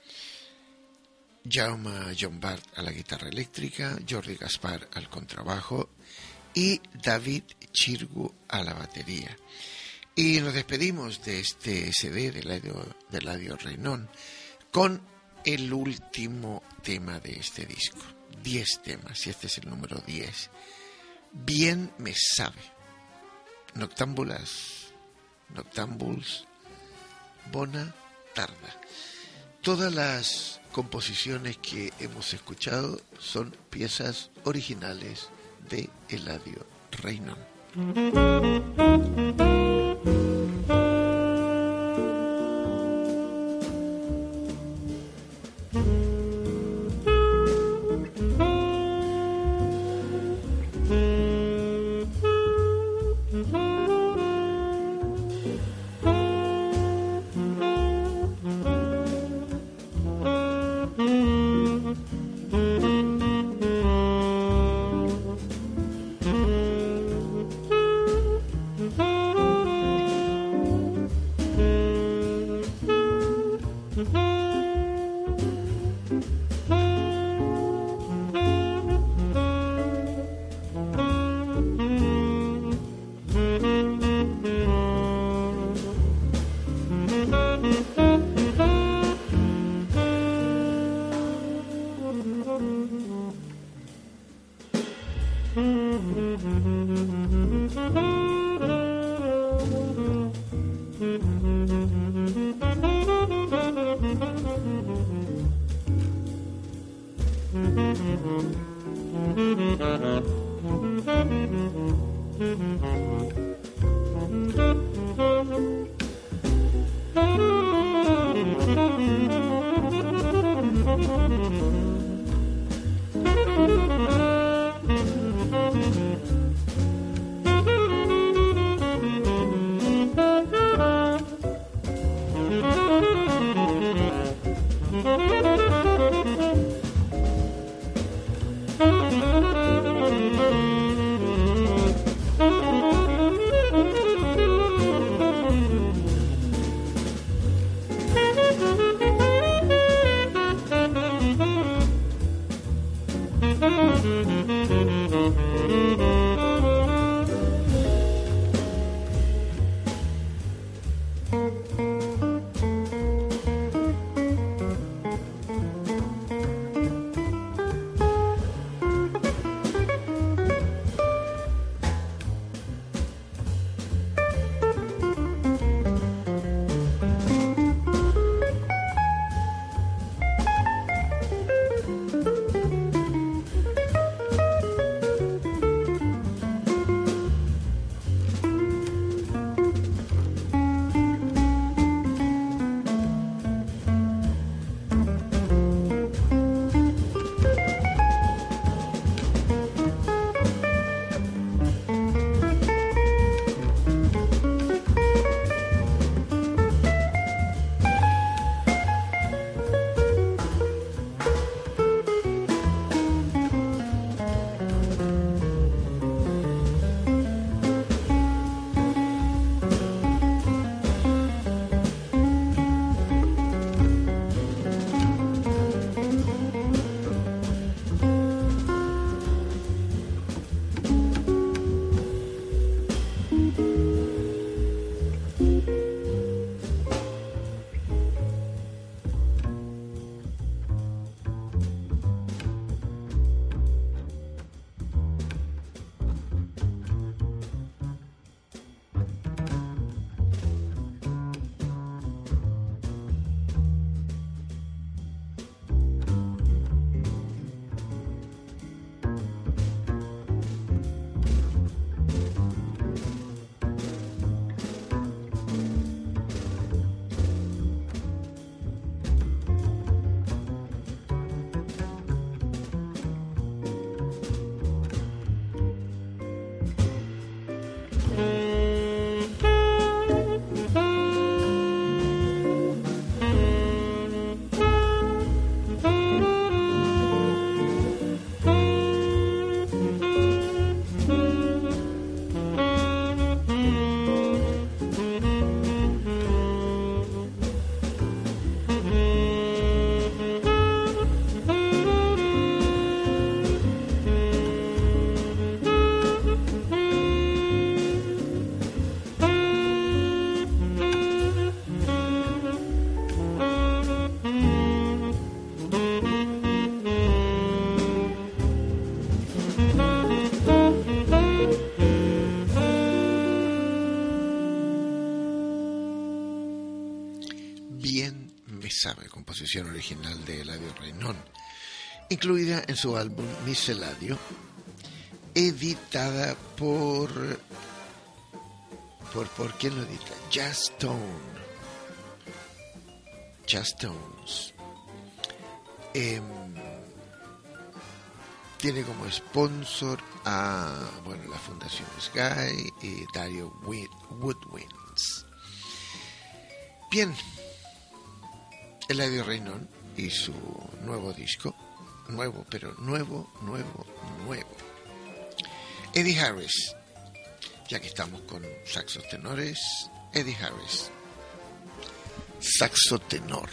Jaume Llombart a la guitarra eléctrica, Jordi Gaspar al contrabajo y David Chirgu a la batería. Y nos despedimos de este C D de Eladio, de Eladio Reynón con el último tema de este disco. Diez temas, y este es el número diez. Bien me sabe. Noctámbulas, noctámbuls, bona tarda. Todas las composiciones que hemos escuchado son piezas originales de Eladio Reynón. composición original de Eladio Reynón, incluida en su álbum Misceláneo, editada por... ¿Por, por quién lo edita? Jazz Stone. Jazz Stones. Eh, tiene como sponsor a bueno, la Fundación Sky y Dario Woodwinds. Bien, Eladio Reynón y su nuevo disco, nuevo, pero nuevo, nuevo, nuevo. Eddie Harris, ya que estamos con saxos tenores, Eddie Harris, saxo tenor.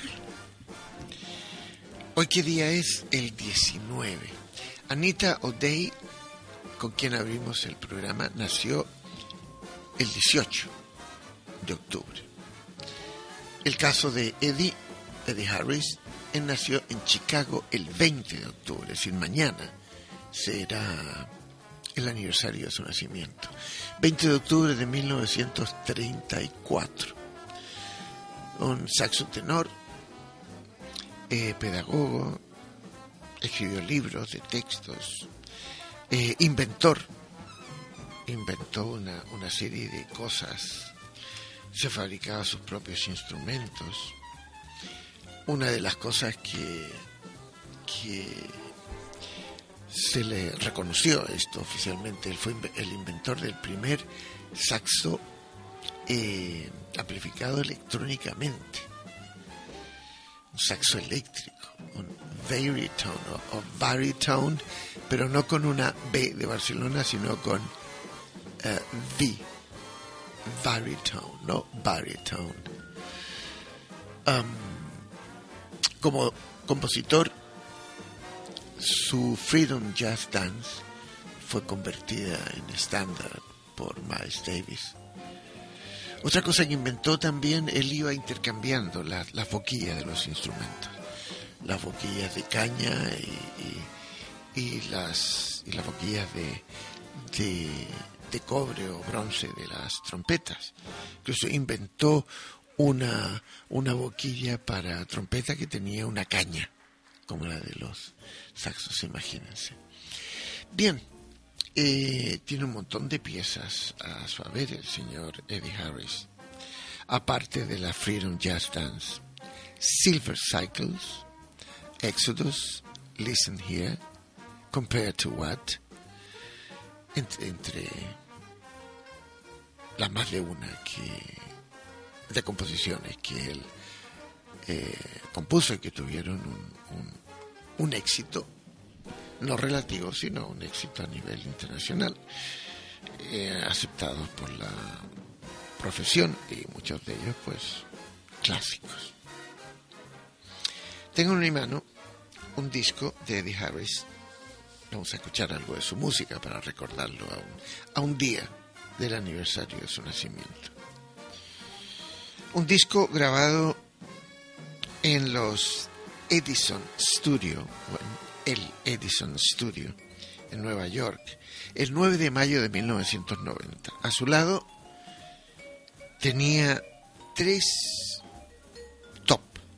Hoy qué día es, el diecinueve. Anita O'Day, con quien abrimos el programa, nació el dieciocho de octubre. El caso de Eddie, Eddie Harris, él nació en Chicago el veinte de octubre, es decir, mañana será el aniversario de su nacimiento. veinte de octubre de mil novecientos treinta y cuatro. Un saxo tenor, eh, pedagogo, escribió libros de textos, eh, inventor, inventó una, una serie de cosas, se fabricaba sus propios instrumentos. Una de las cosas que, que se le reconoció esto oficialmente, él fue el inventor del primer saxo eh, amplificado electrónicamente, un saxo eléctrico, un baritone o, o baritone, pero no con una B de Barcelona, sino con uh, V, baritone, no baritone. Um, como compositor, su Freedom Jazz Dance fue convertida en estándar por Miles Davis. Otra cosa que inventó también, él iba intercambiando las la boquillas de los instrumentos, las boquillas de caña y, y, y las y las boquillas de, de, de cobre o bronce de las trompetas. Incluso inventó una, una boquilla para trompeta que tenía una caña, como la de los saxos, imagínense. Bien, eh, tiene un montón de piezas a su haber el señor Eddie Harris, aparte de la Freedom Jazz Dance, Silver Cycles, Exodus, Listen Here, Compared to What, entre, entre las más de una que de composiciones que él eh, compuso y que tuvieron un, un, un éxito no relativo, sino un éxito a nivel internacional, eh, aceptados por la profesión y muchos de ellos pues clásicos. Tengo en mi mano un disco de Eddie Harris. Vamos a escuchar algo de su música para recordarlo a un, a un día del aniversario de su nacimiento. Un disco grabado en los Edison Studio, bueno, el Edison Studio en Nueva York, el nueve de mayo de mil novecientos noventa. A su lado tenía tres top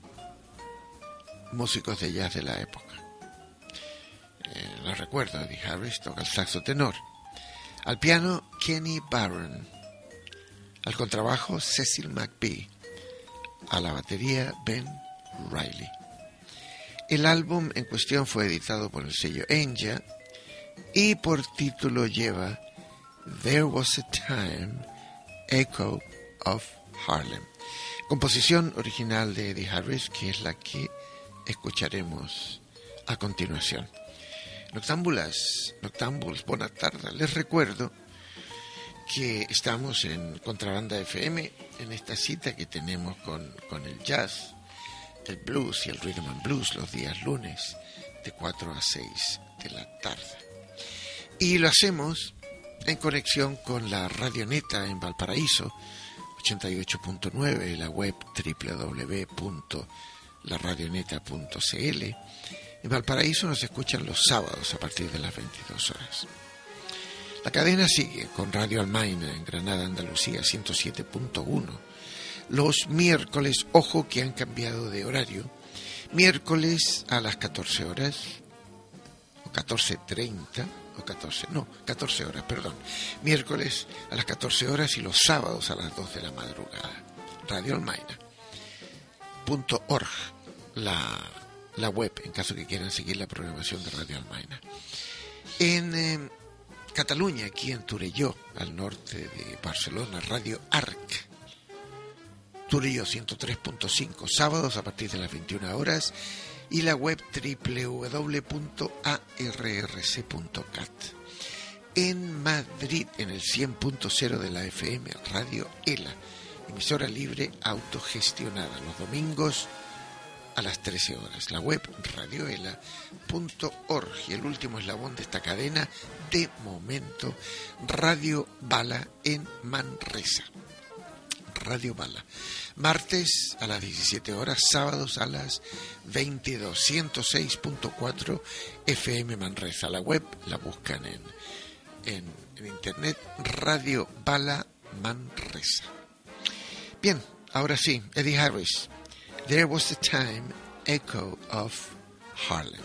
músicos de jazz de la época. Eh, lo recuerdo, Eddie Harris toca el saxo tenor. Al piano, Kenny Barron. Al contrabajo, Cecil McBee. A la batería, Ben Riley. El álbum en cuestión fue editado por el sello Enya y por título lleva There Was a Time, Echo of Harlem. Composición original de Eddie Harris, que es la que escucharemos a continuación. Noctámbulas, noctámbulos, buenas tardes. Les recuerdo que estamos en Contrabanda F M, en esta cita que tenemos con, con el jazz, el blues y el rhythm and blues los días lunes de cuatro a seis de la tarde. Y lo hacemos en conexión con la Radioneta en Valparaíso, ochenta y ocho punto nueve, la web doble u doble u doble u punto la radioneta punto c l. En Valparaíso nos escuchan los sábados a partir de las veintidós horas. La cadena sigue con Radio Almaina en Granada, Andalucía, ciento siete punto uno, los miércoles, ojo que han cambiado de horario, miércoles a las catorce horas, o catorce treinta, o catorce, no, catorce horas, perdón, miércoles a las catorce horas y los sábados a las dos de la madrugada. Radio Almaina punto org, la, la web, en caso que quieran seguir la programación de Radio Almaina. En eh, Cataluña, aquí en Torelló, al norte de Barcelona, Radio Arc, Torelló ciento tres punto cinco, sábados a partir de las veintiuna horas, y la web doble u doble u doble u punto a r r c punto cat. En Madrid, en el cien punto cero de la F M, Radio ELA, emisora libre autogestionada, los domingos a las trece horas. La web radioela punto org. Y el último eslabón de esta cadena, de momento, Radio Bala en Manresa. Radio Bala. Martes a las diecisiete horas, sábados a las veintidós. ciento seis punto cuatro F M Manresa. La web la buscan en, en, en internet, Radio Bala Manresa. Bien, ahora sí, Eddie Harris. There was the time, echo of Harlem.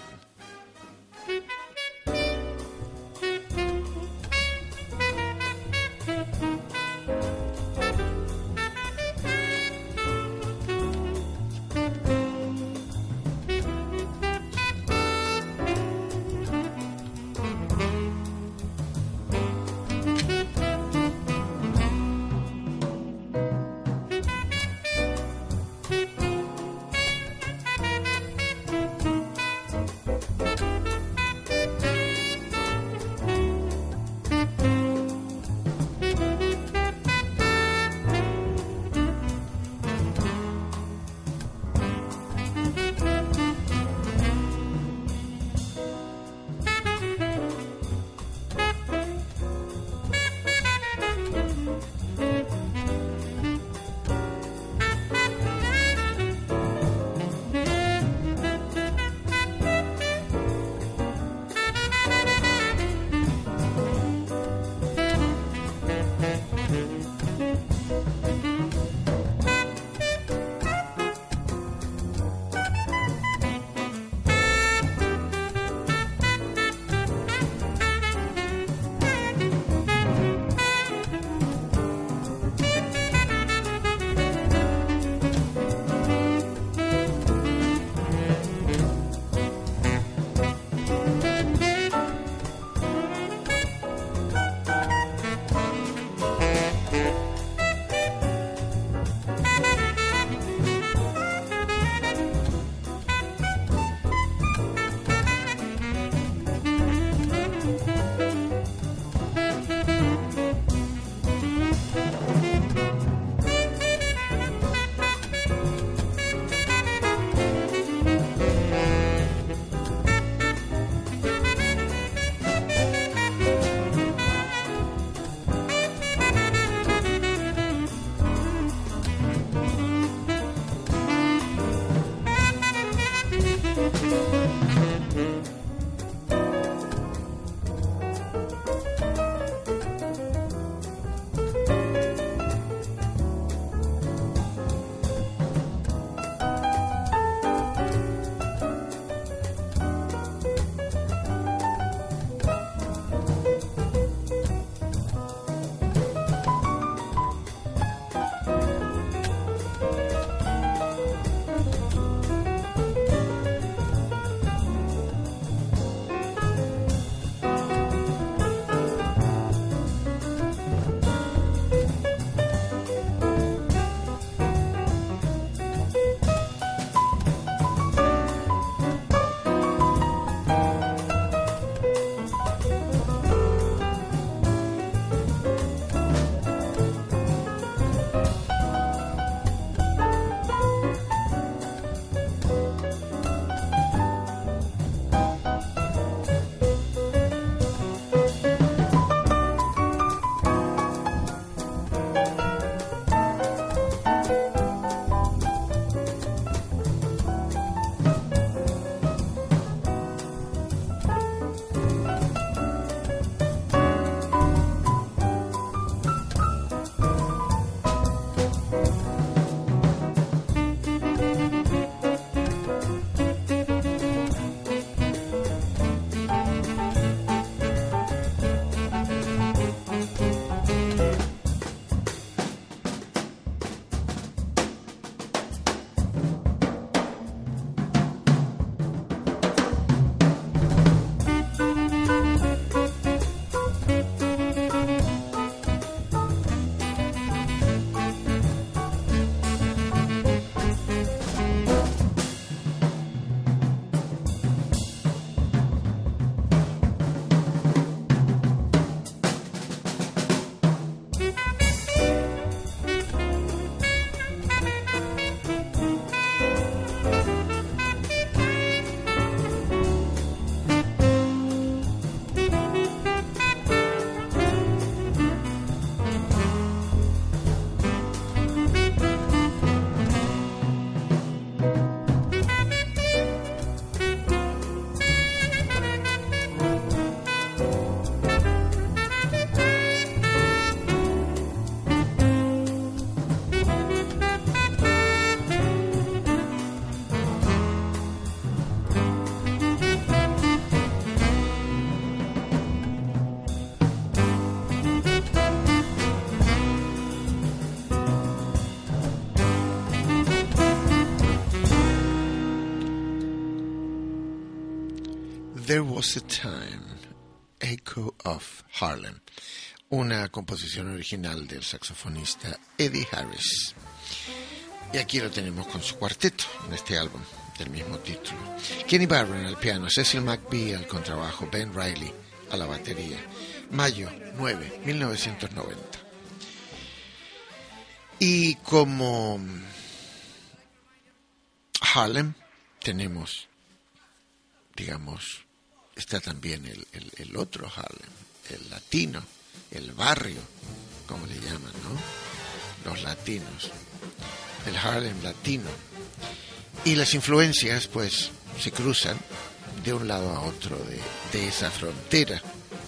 There Was a Time, Echo of Harlem, una composición original del saxofonista Eddie Harris. Y aquí lo tenemos con su cuarteto en este álbum del mismo título. Kenny Barron al piano, Cecil McBee al contrabajo, Ben Riley a la batería. Mayo nueve, mil novecientos noventa. Y como Harlem tenemos, digamos, está también el, el, el otro Harlem, el latino, el barrio, como le llaman, ¿no? Los latinos, el Harlem latino. Y las influencias, pues, se cruzan de un lado a otro de, de esa frontera.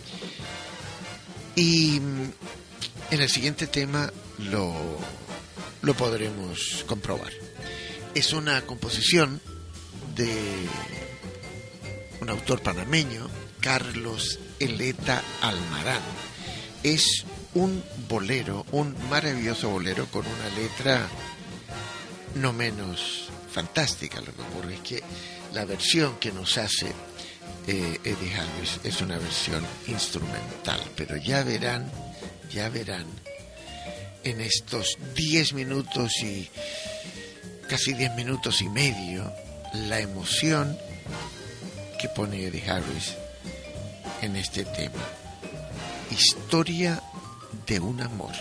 Y en el siguiente tema lo, lo podremos comprobar. Es una composición de un autor panameño, Carlos Eleta Almarán. Es un bolero, un maravilloso bolero con una letra no menos fantástica. Lo que ocurre es que la versión que nos hace eh, Eddie Harris es una versión instrumental, pero ya verán, ya verán en estos diez minutos y casi diez minutos y medio la emoción que pone Eddie Harris en este tema. Historia de un amor.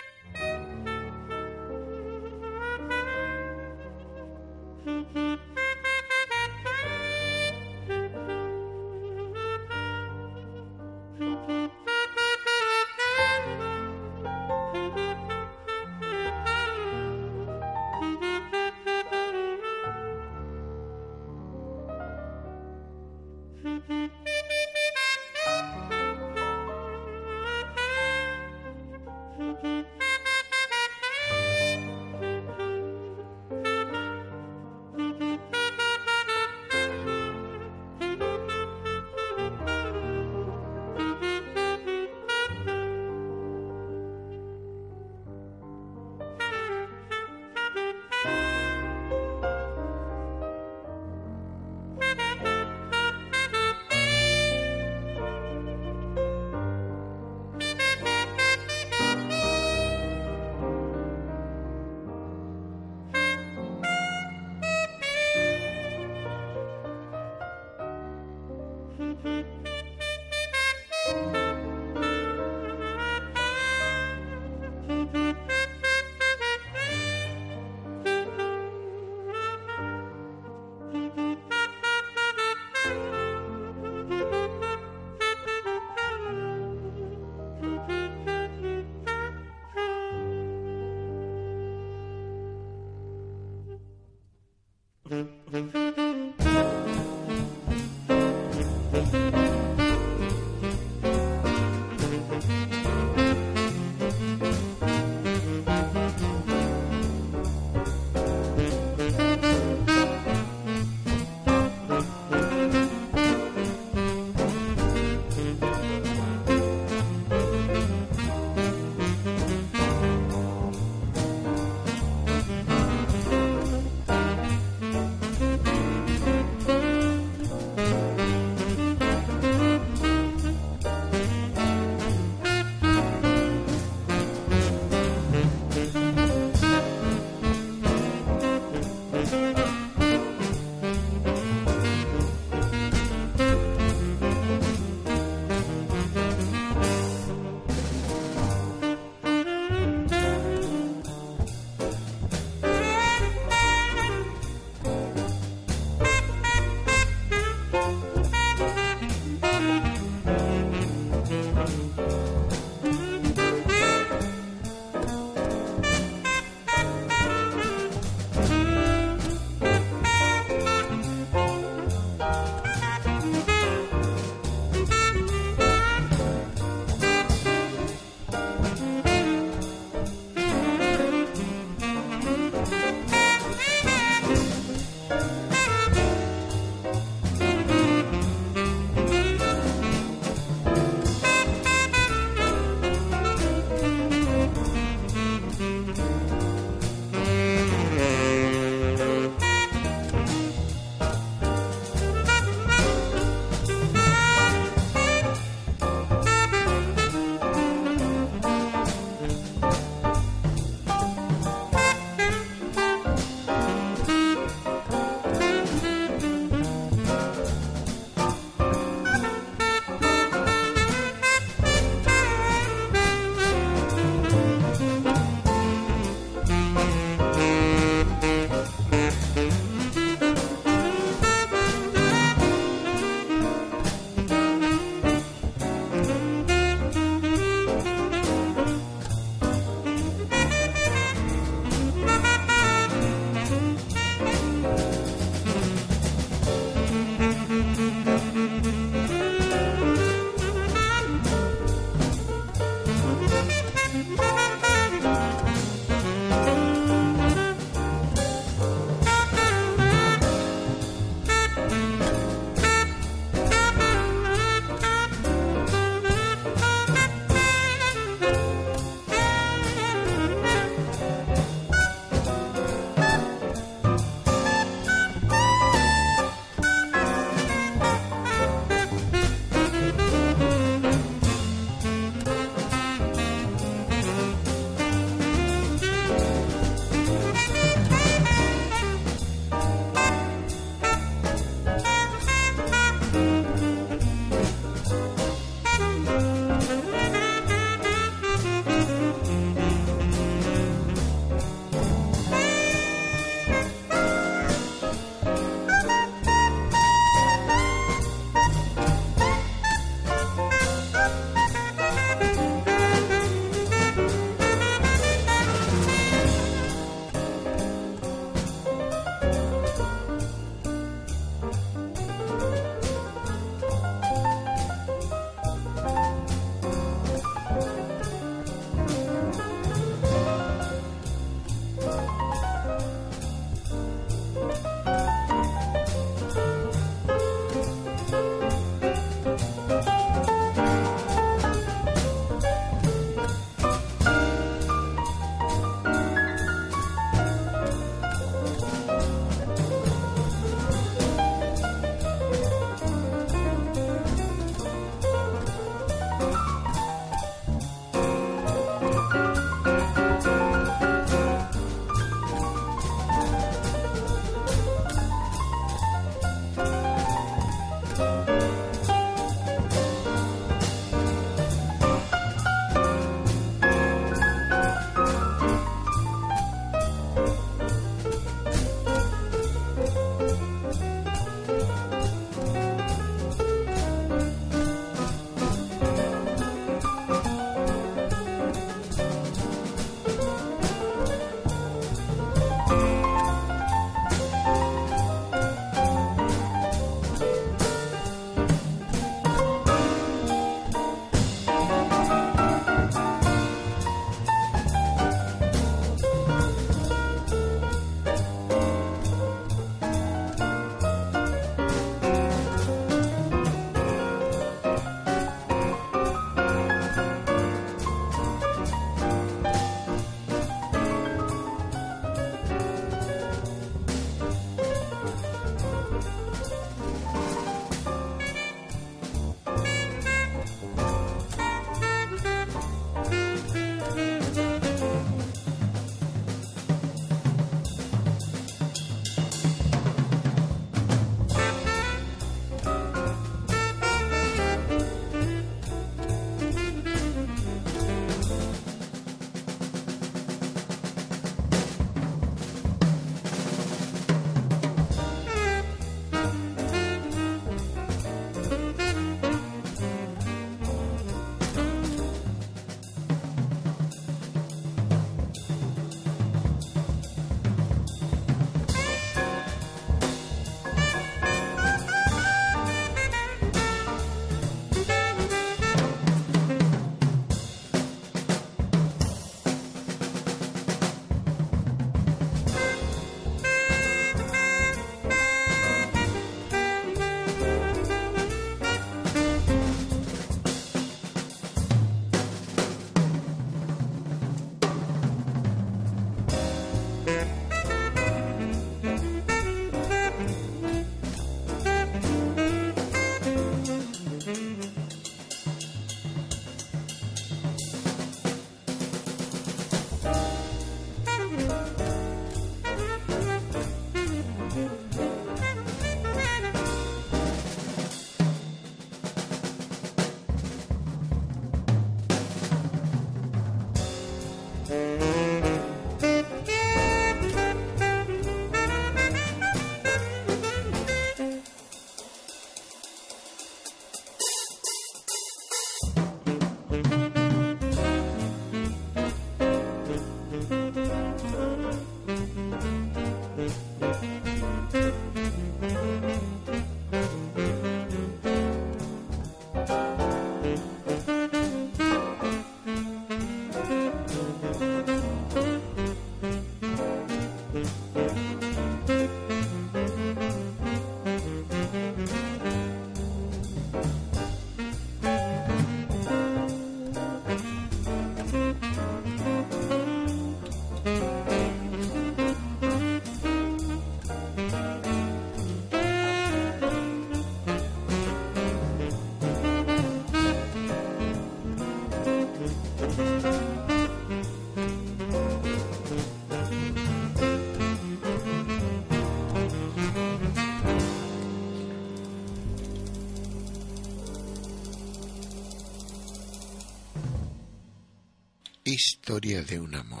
Historia de un amor.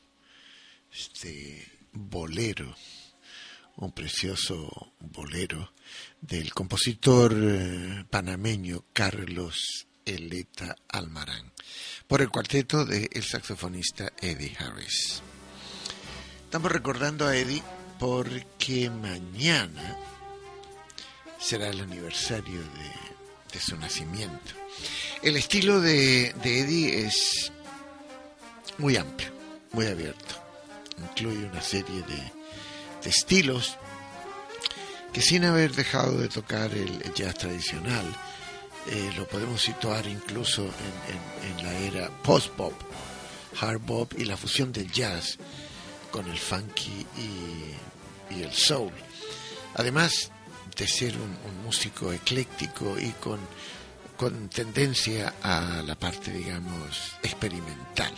Este bolero, un precioso bolero del compositor eh, panameño Carlos Eleta Almarán, por el cuarteto del saxofonista Eddie Harris. Estamos recordando a Eddie porque mañana será el aniversario de, de su nacimiento. El estilo de, de Eddie es muy amplio, muy abierto. Incluye una serie de, de estilos que, sin haber dejado de tocar el, el jazz tradicional, eh, lo podemos situar incluso en, en, en la era post-bop, hard bop y la fusión del jazz con el funky y, y el soul. Además de ser un, un músico ecléctico y con, con tendencia a la parte, digamos, experimental.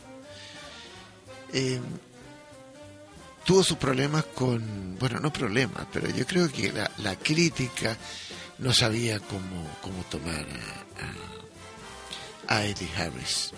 Eh, tuvo sus problemas con, bueno, no problemas, pero yo creo que la, la crítica no sabía cómo, cómo tomar a, a, a Eddie Harris.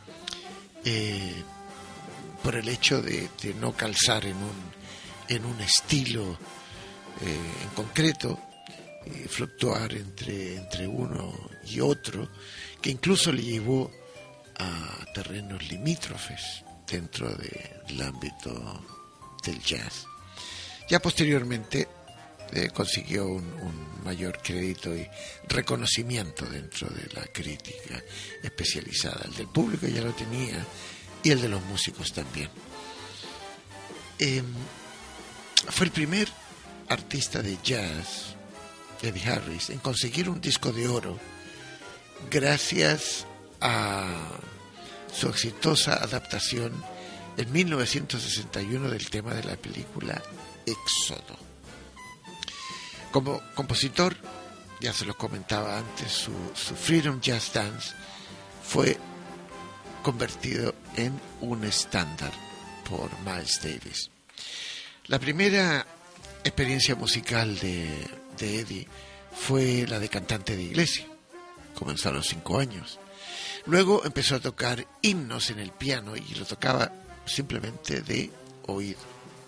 Eh, por el hecho de, de no calzar en un, en un estilo eh, en concreto, y fluctuar entre, entre uno y otro, que incluso le llevó a terrenos limítrofes dentro de, del ámbito del jazz. Ya posteriormente eh, consiguió un, un mayor crédito y reconocimiento dentro de la crítica especializada. El del público ya lo tenía y el de los músicos también. Eh, fue el primer artista de jazz, Eddie Harris, en conseguir un disco de oro gracias a su exitosa adaptación en mil novecientos sesenta y uno del tema de la película Éxodo. Como compositor, ya se lo comentaba antes, su, su Freedom Jazz Dance fue convertido en un estándar por Miles Davis. La primera experiencia musical de, de Eddie fue la de cantante de iglesia. Comenzó a los cinco años. Luego empezó a tocar himnos en el piano y lo tocaba simplemente de oído.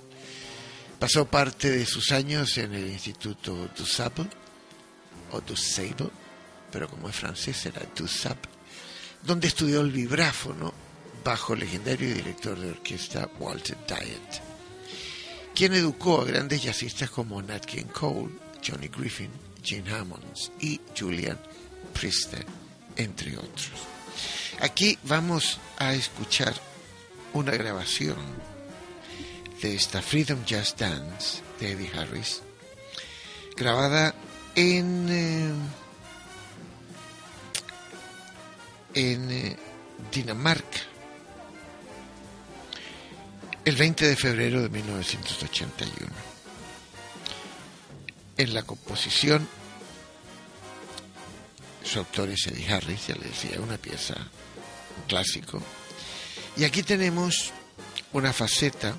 Pasó parte de sus años en el Instituto du Sable, o du Sable, pero como es francés era du Sable, donde estudió el vibráfono bajo el legendario director de orquesta Walter Diet, quien educó a grandes jazzistas como Nat King Cole, Johnny Griffin, Gene Hammonds y Julian Priester, entre otros. Aquí vamos a escuchar una grabación de esta Freedom Jazz Dance de Eddie Harris, grabada en eh, en eh, Dinamarca el veinte de febrero de mil novecientos ochenta y uno. En la composición, su autor es Eddie Harris, ya le decía, una pieza, un clásico. Y aquí tenemos una faceta,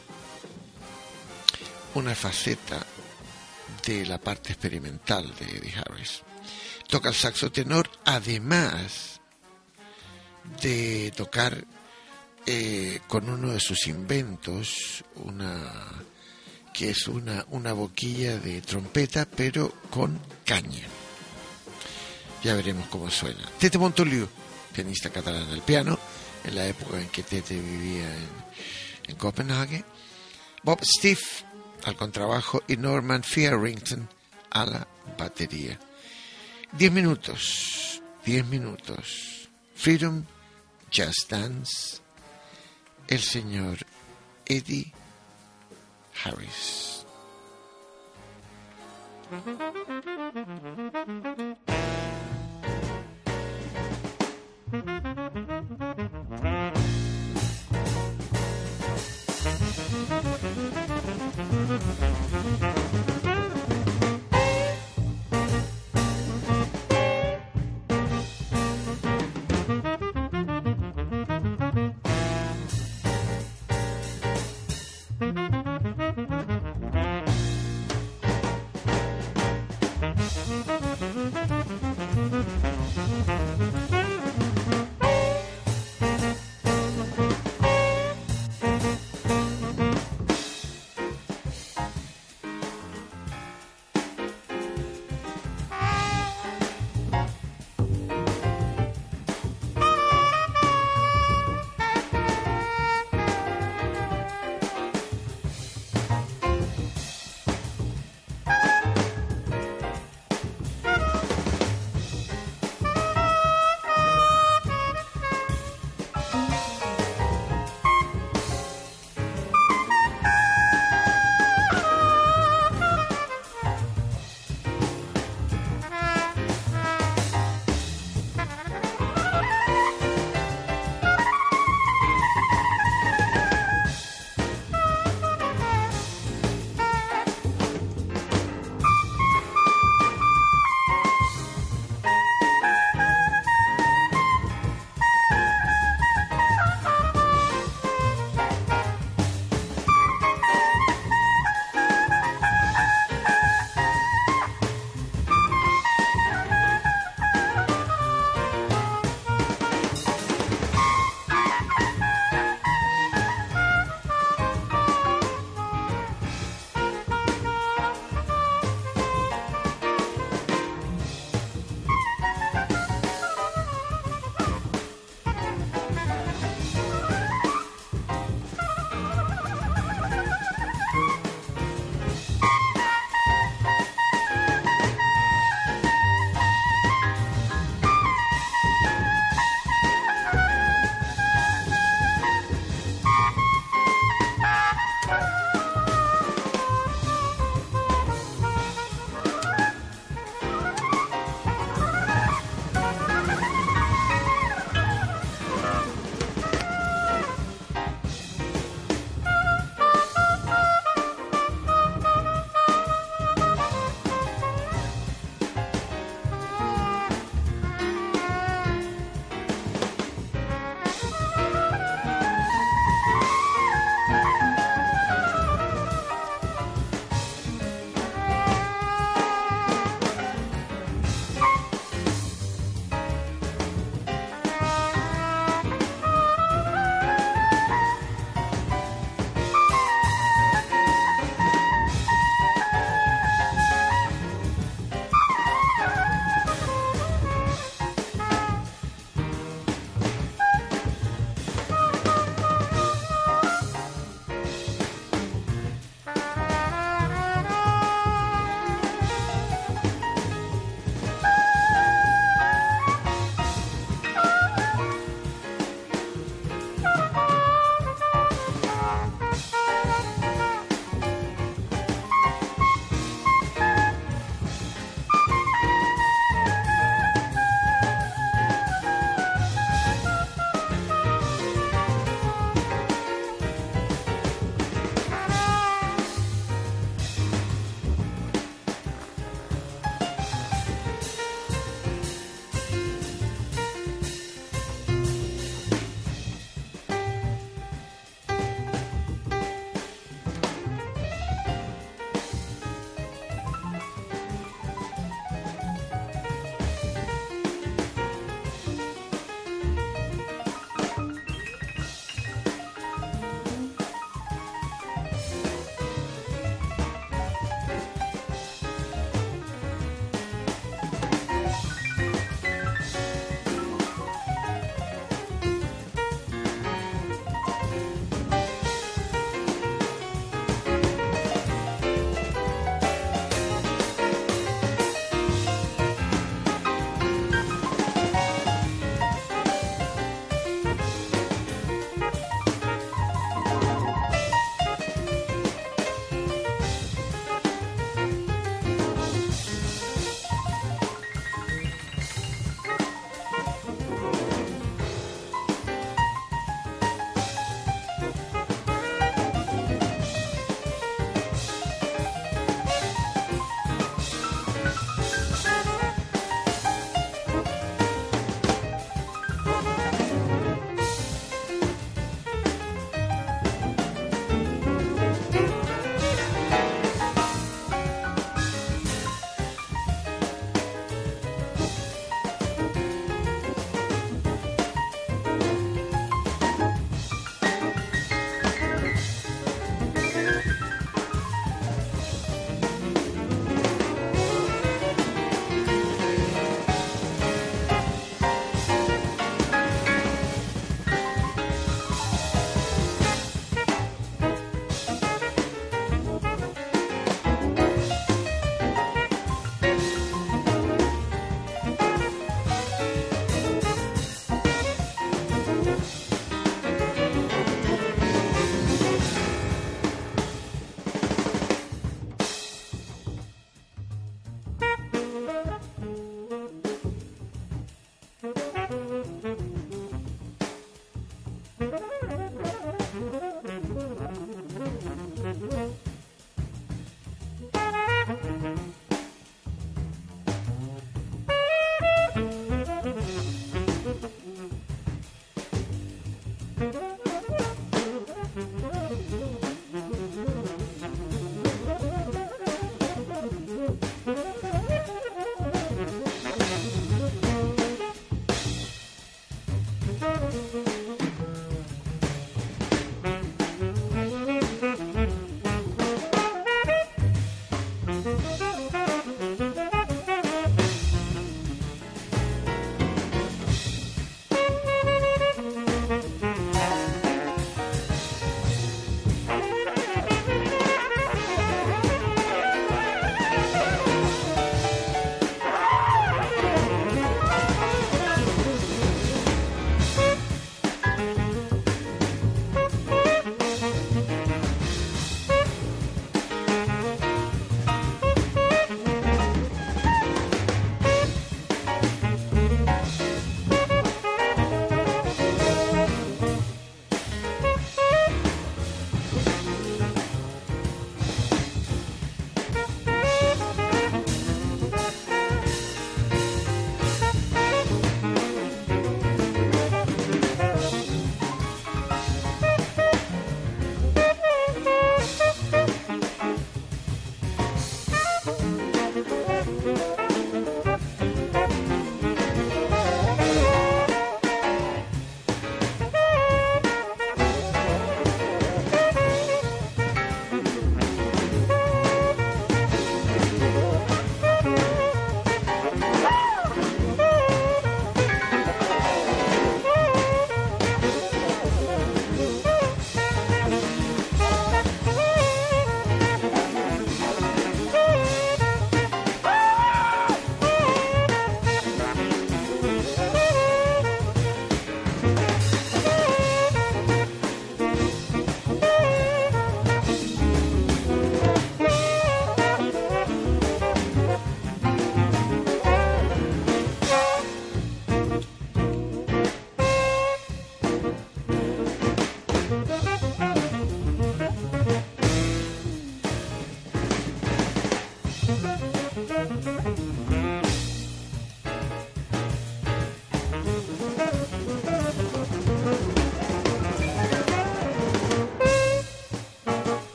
una faceta de la parte experimental de Eddie Harris. Toca el saxo tenor, además de tocar eh, con uno de sus inventos, una que es una, una boquilla de trompeta, pero con caña. Ya veremos cómo suena. Tete Montoliu, pianista catalán al piano, en la época en que Tete vivía en, en Copenhague. Bob Stiff al contrabajo y Norman Fearington a la batería. Diez minutos, diez minutos. Freedom Jazz Dance, el señor Eddie Harris.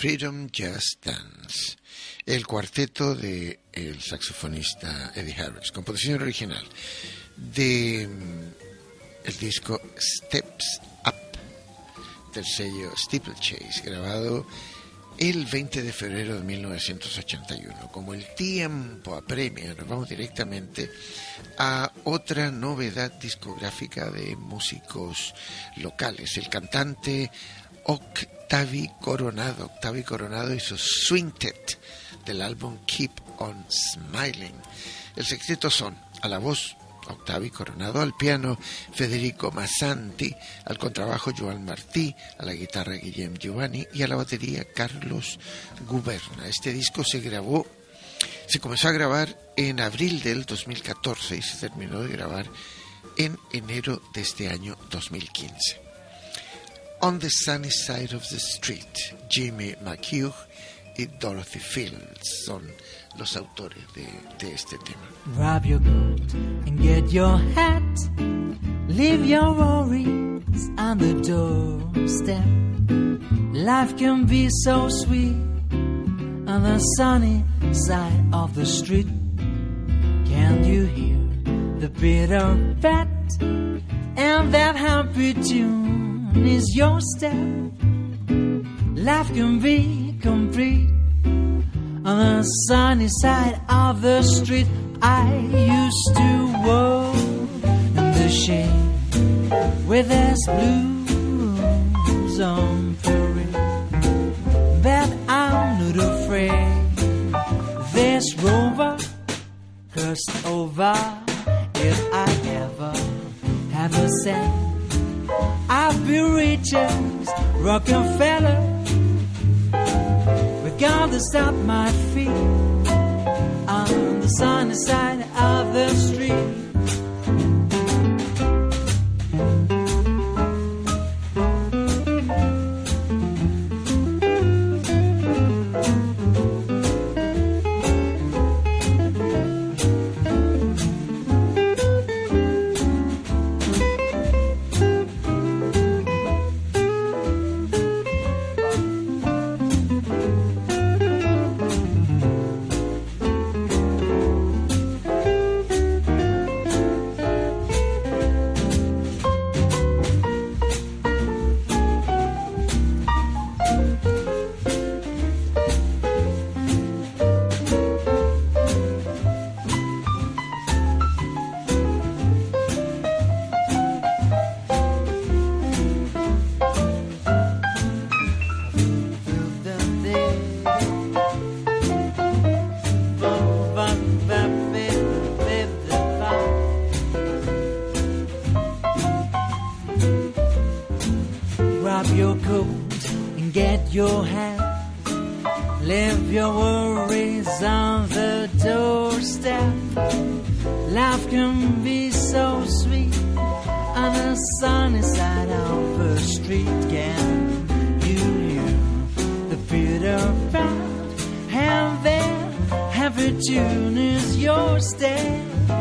Freedom Just Dance, el cuarteto de el saxofonista Eddie Harris, composición original de mm, el disco Steps Up del sello Steeplechase, grabado el veinte de febrero de mil novecientos ochenta y uno. Como el tiempo apremia, nos vamos directamente a otra novedad discográfica de músicos locales. El cantante Octavi Coronado, Octavi Coronado y su Swingtet del álbum Keep on Smiling. El sexteto son a la voz Octavi Coronado, al piano Federico Massanti, al contrabajo Joan Martí, a la guitarra Guillem Giovanni y a la batería Carlos Guberna. Este disco se grabó, se comenzó a grabar en abril del dos mil catorce y se terminó de grabar en enero de este año dos mil quince. On the Sunny Side of the Street, Jimmy McHugh y Dorothy Fields son los autores de, de este tema. Grab your coat and get your hat. Leave your worries on the doorstep. Life can be so sweet on the sunny side of the street. Can you hear the bitter bat? And that happy tune is your step. Life can be complete on the sunny side of the street. I used to walk in the shade with there's blues on parade, but I'm not afraid. This rover crossed over. If I ever have a cent, I'll be rich as Rockefeller. Regardless of my feet on the sunny side of the street. Your hat, leave your worries on the doorstep. Life can be so sweet on the sunny side of the street. Can you hear the bitter bat? And then happy tune is your step.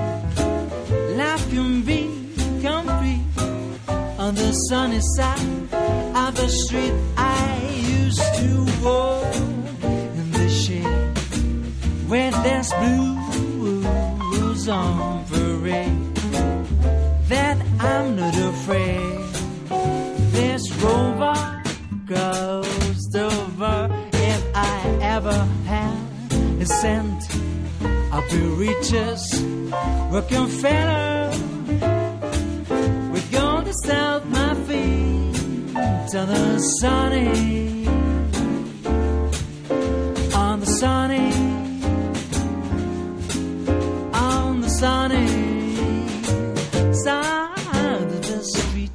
Life can be complete on the sunny side of the street. I used to walk in the shade where there's blues on parade, that I'm not afraid. This rover goes over. If I ever had a cent, I'll be richest Rockefeller. With gold to south my feet to the sunny, on the sunny, on the sunny side of the street.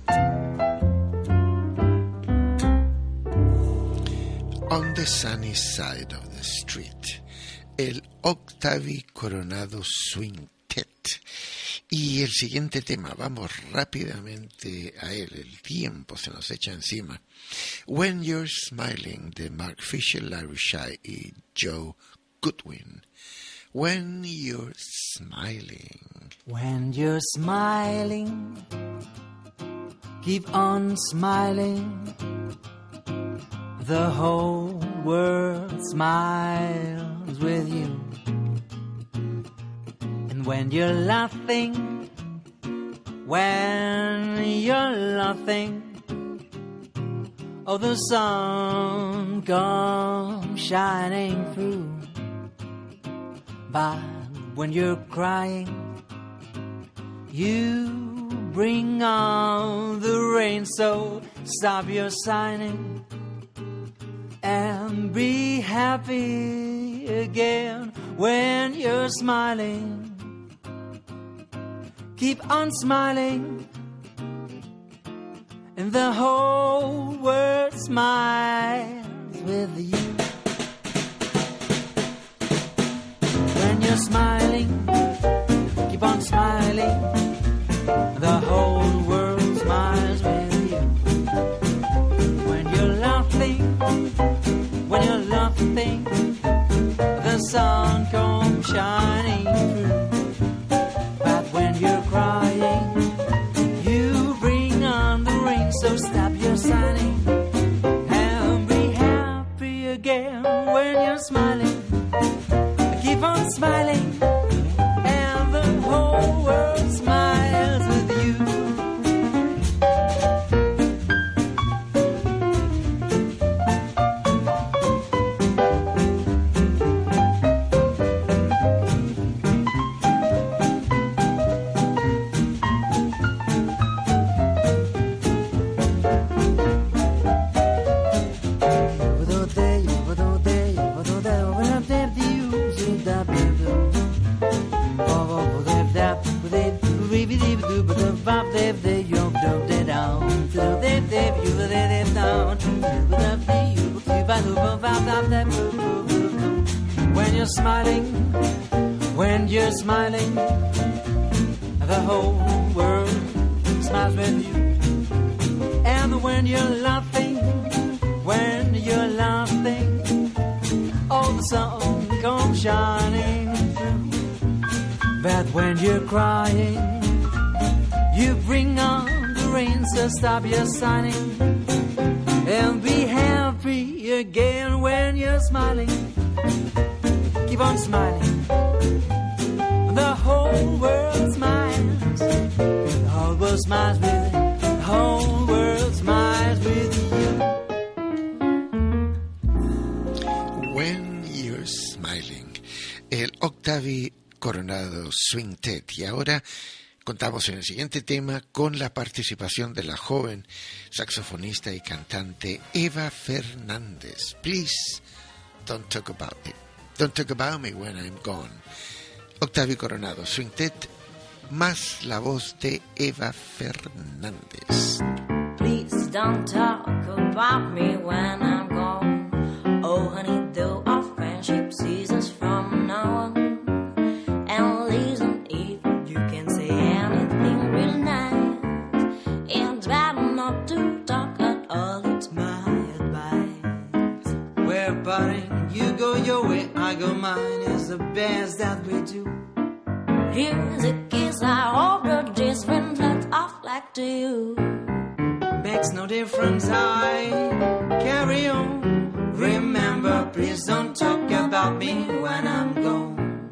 On the Sunny Side of the Street, el Octavi Coronado Swingtet. Y el siguiente tema, vamos rápidamente a él, el tiempo se nos echa encima. When You're Smiling, de Mark Fisher, Larry Shy y Joe Goodwin. When You're Smiling. When you're smiling, keep on smiling. The whole world smiles with you. And when you're laughing, when you're laughing, oh, the sun comes shining through. But when you're crying, you bring on the rain. So stop your sighing and be happy again when you're smiling. Keep on smiling, and the whole world smiles with you. When you're smiling, keep on smiling, the whole world smiles with you. When you're laughing, when you're laughing, the sun comes shining through. But when you're crying, you bring on the rain. So stop your sighing and be happy again when you're smiling. Keep on smiling, and the whole world smiles with you. When you're smiling, when you're smiling, the whole world smiles with you. And when you're laughing, when you're laughing, oh, the sun comes shining through. But when you're crying, you bring on the rain. So stop your sighing and be happy again when you're smiling. Keep on smiling, the whole world smiles. The whole world smiles with you. The whole world smiles with you. When you're smiling, el Octavi Coronado Swintet. Y ahora contamos en el siguiente tema con la participación de la joven saxofonista y cantante Eva Fernández. Please don't talk about it. Don't talk about me when I'm gone. Octavio Coronado, Swintet, más la voz de Eva Fernández. Please don't talk about me when I'm gone. Oh, honey, though our friendship ceases from now on. And listen, if you can say anything real nice, it's better not to talk at all. It's my advice. We're parting. You go your way, I go mine. Is the best that we do. Here's a kiss I ordered, this friend let off like to you. Makes no difference, I carry on. Remember, please don't talk about me when I'm gone.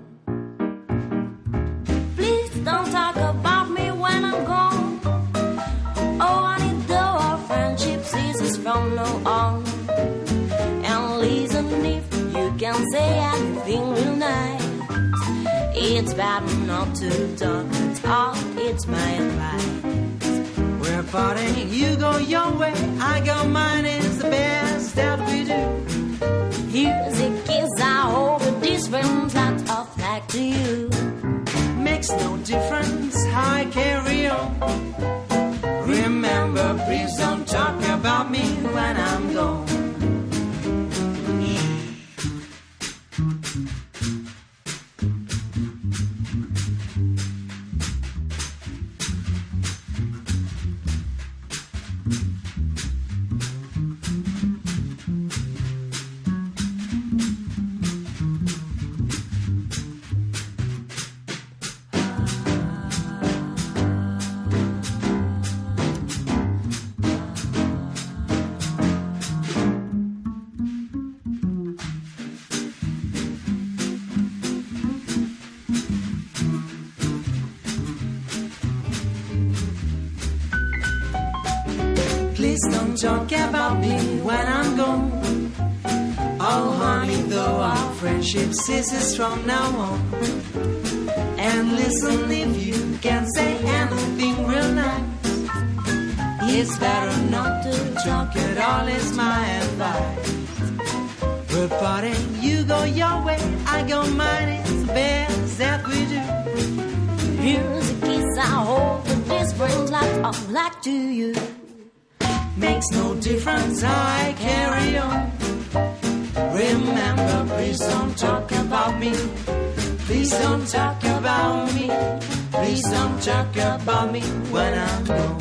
Please don't talk about me when I'm gone. Oh, honey, though our friendship ceases from now on. And listen, if you can say anything real nice, it's better not to talk at all. It's my advice. We're parting. You go your way, I go mine. Is the best that we do. Here's a kiss I hold with this friend flat off like to you. Makes no difference, I carry on. Remember, please don't talk about me when I'm gone. Please don't talk about me when I'm gone. Oh honey, though our friendship ceases from now on. And listen, if you can say anything real nice, it's better not to talk at all, is my advice. We're parting, you go your way, I go mine, it's the best that we do. Here's a kiss I hold, but this brings life of light to you. Makes no difference how I carry on. Remember, please don't talk about me. Please don't talk about me. Please don't talk about me when I'm gone.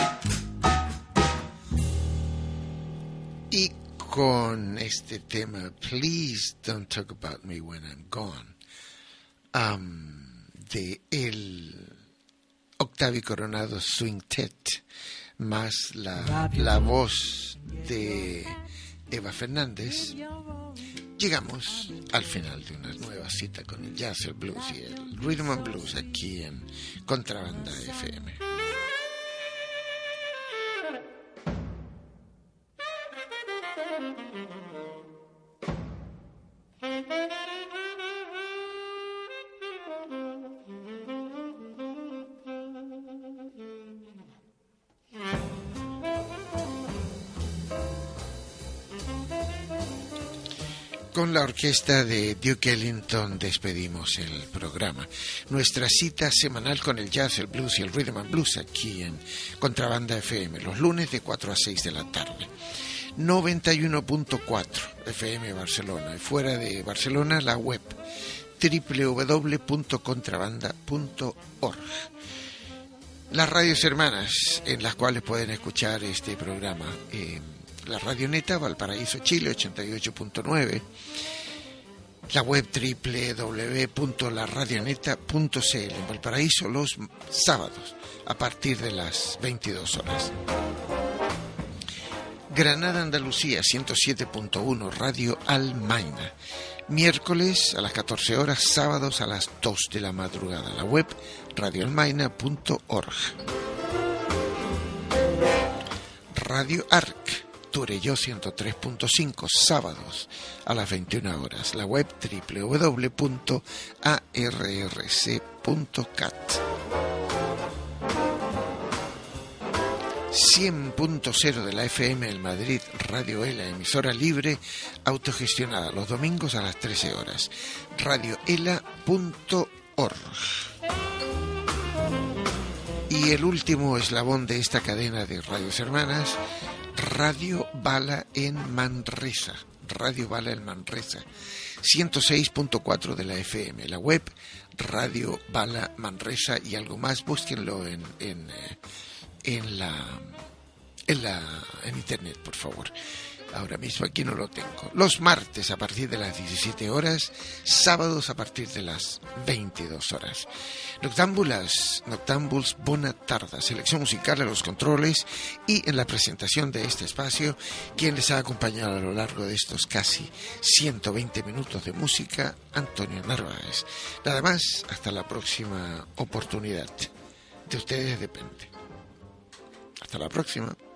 Y con este tema, Please Don't Talk About Me When I'm Gone, um, de el Octavio Coronado Swingtet, más la, la voz de Eva Fernández, llegamos al final de una nueva cita con el jazz, el blues y el rhythm and blues aquí en Contrabanda F M. Con la orquesta de Duke Ellington despedimos el programa. Nuestra cita semanal con el jazz, el blues y el rhythm and blues aquí en Contrabanda F M, los lunes de cuatro a seis de la tarde. noventa y uno punto cuatro F M Barcelona y fuera de Barcelona la web doble u doble u doble u punto contrabanda punto org. Las radios hermanas en las cuales pueden escuchar este programa. Eh, La Radio Neta, Valparaíso, Chile, ochenta y ocho punto nueve. La web doble u doble u doble u punto la radio neta punto c l en Valparaíso los sábados a partir de las veintidós horas. Granada, Andalucía, ciento siete punto uno, Radio Almaina. Miércoles a las catorce horas, sábados a las dos de la madrugada. La web radio almaina punto org. Radio Arc, Turelló ciento tres punto cinco, sábados a las veintiuna horas. La web doble u doble u doble u punto a r r c punto cat. cien punto cero de la F M en Madrid, Radio Ela, emisora libre, autogestionada, los domingos a las trece horas. radio ela punto org. Y el último eslabón de esta cadena de radios hermanas, Radio Bala en Manresa, Radio Bala en Manresa, ciento seis punto cuatro de la F M, la web Radio Bala Manresa y algo más, búsquenlo en en, en la en la en internet, por favor. Ahora mismo aquí no lo tengo. Los martes a partir de las diecisiete horas, sábados a partir de las veintidós horas. Noctámbulas, Noctámbuls, bona tarda, selección musical a los controles y en la presentación de este espacio, quien les ha acompañado a lo largo de estos casi ciento veinte minutos de música, Antonio Narváez. Nada más, hasta la próxima oportunidad. De ustedes depende. Hasta la próxima.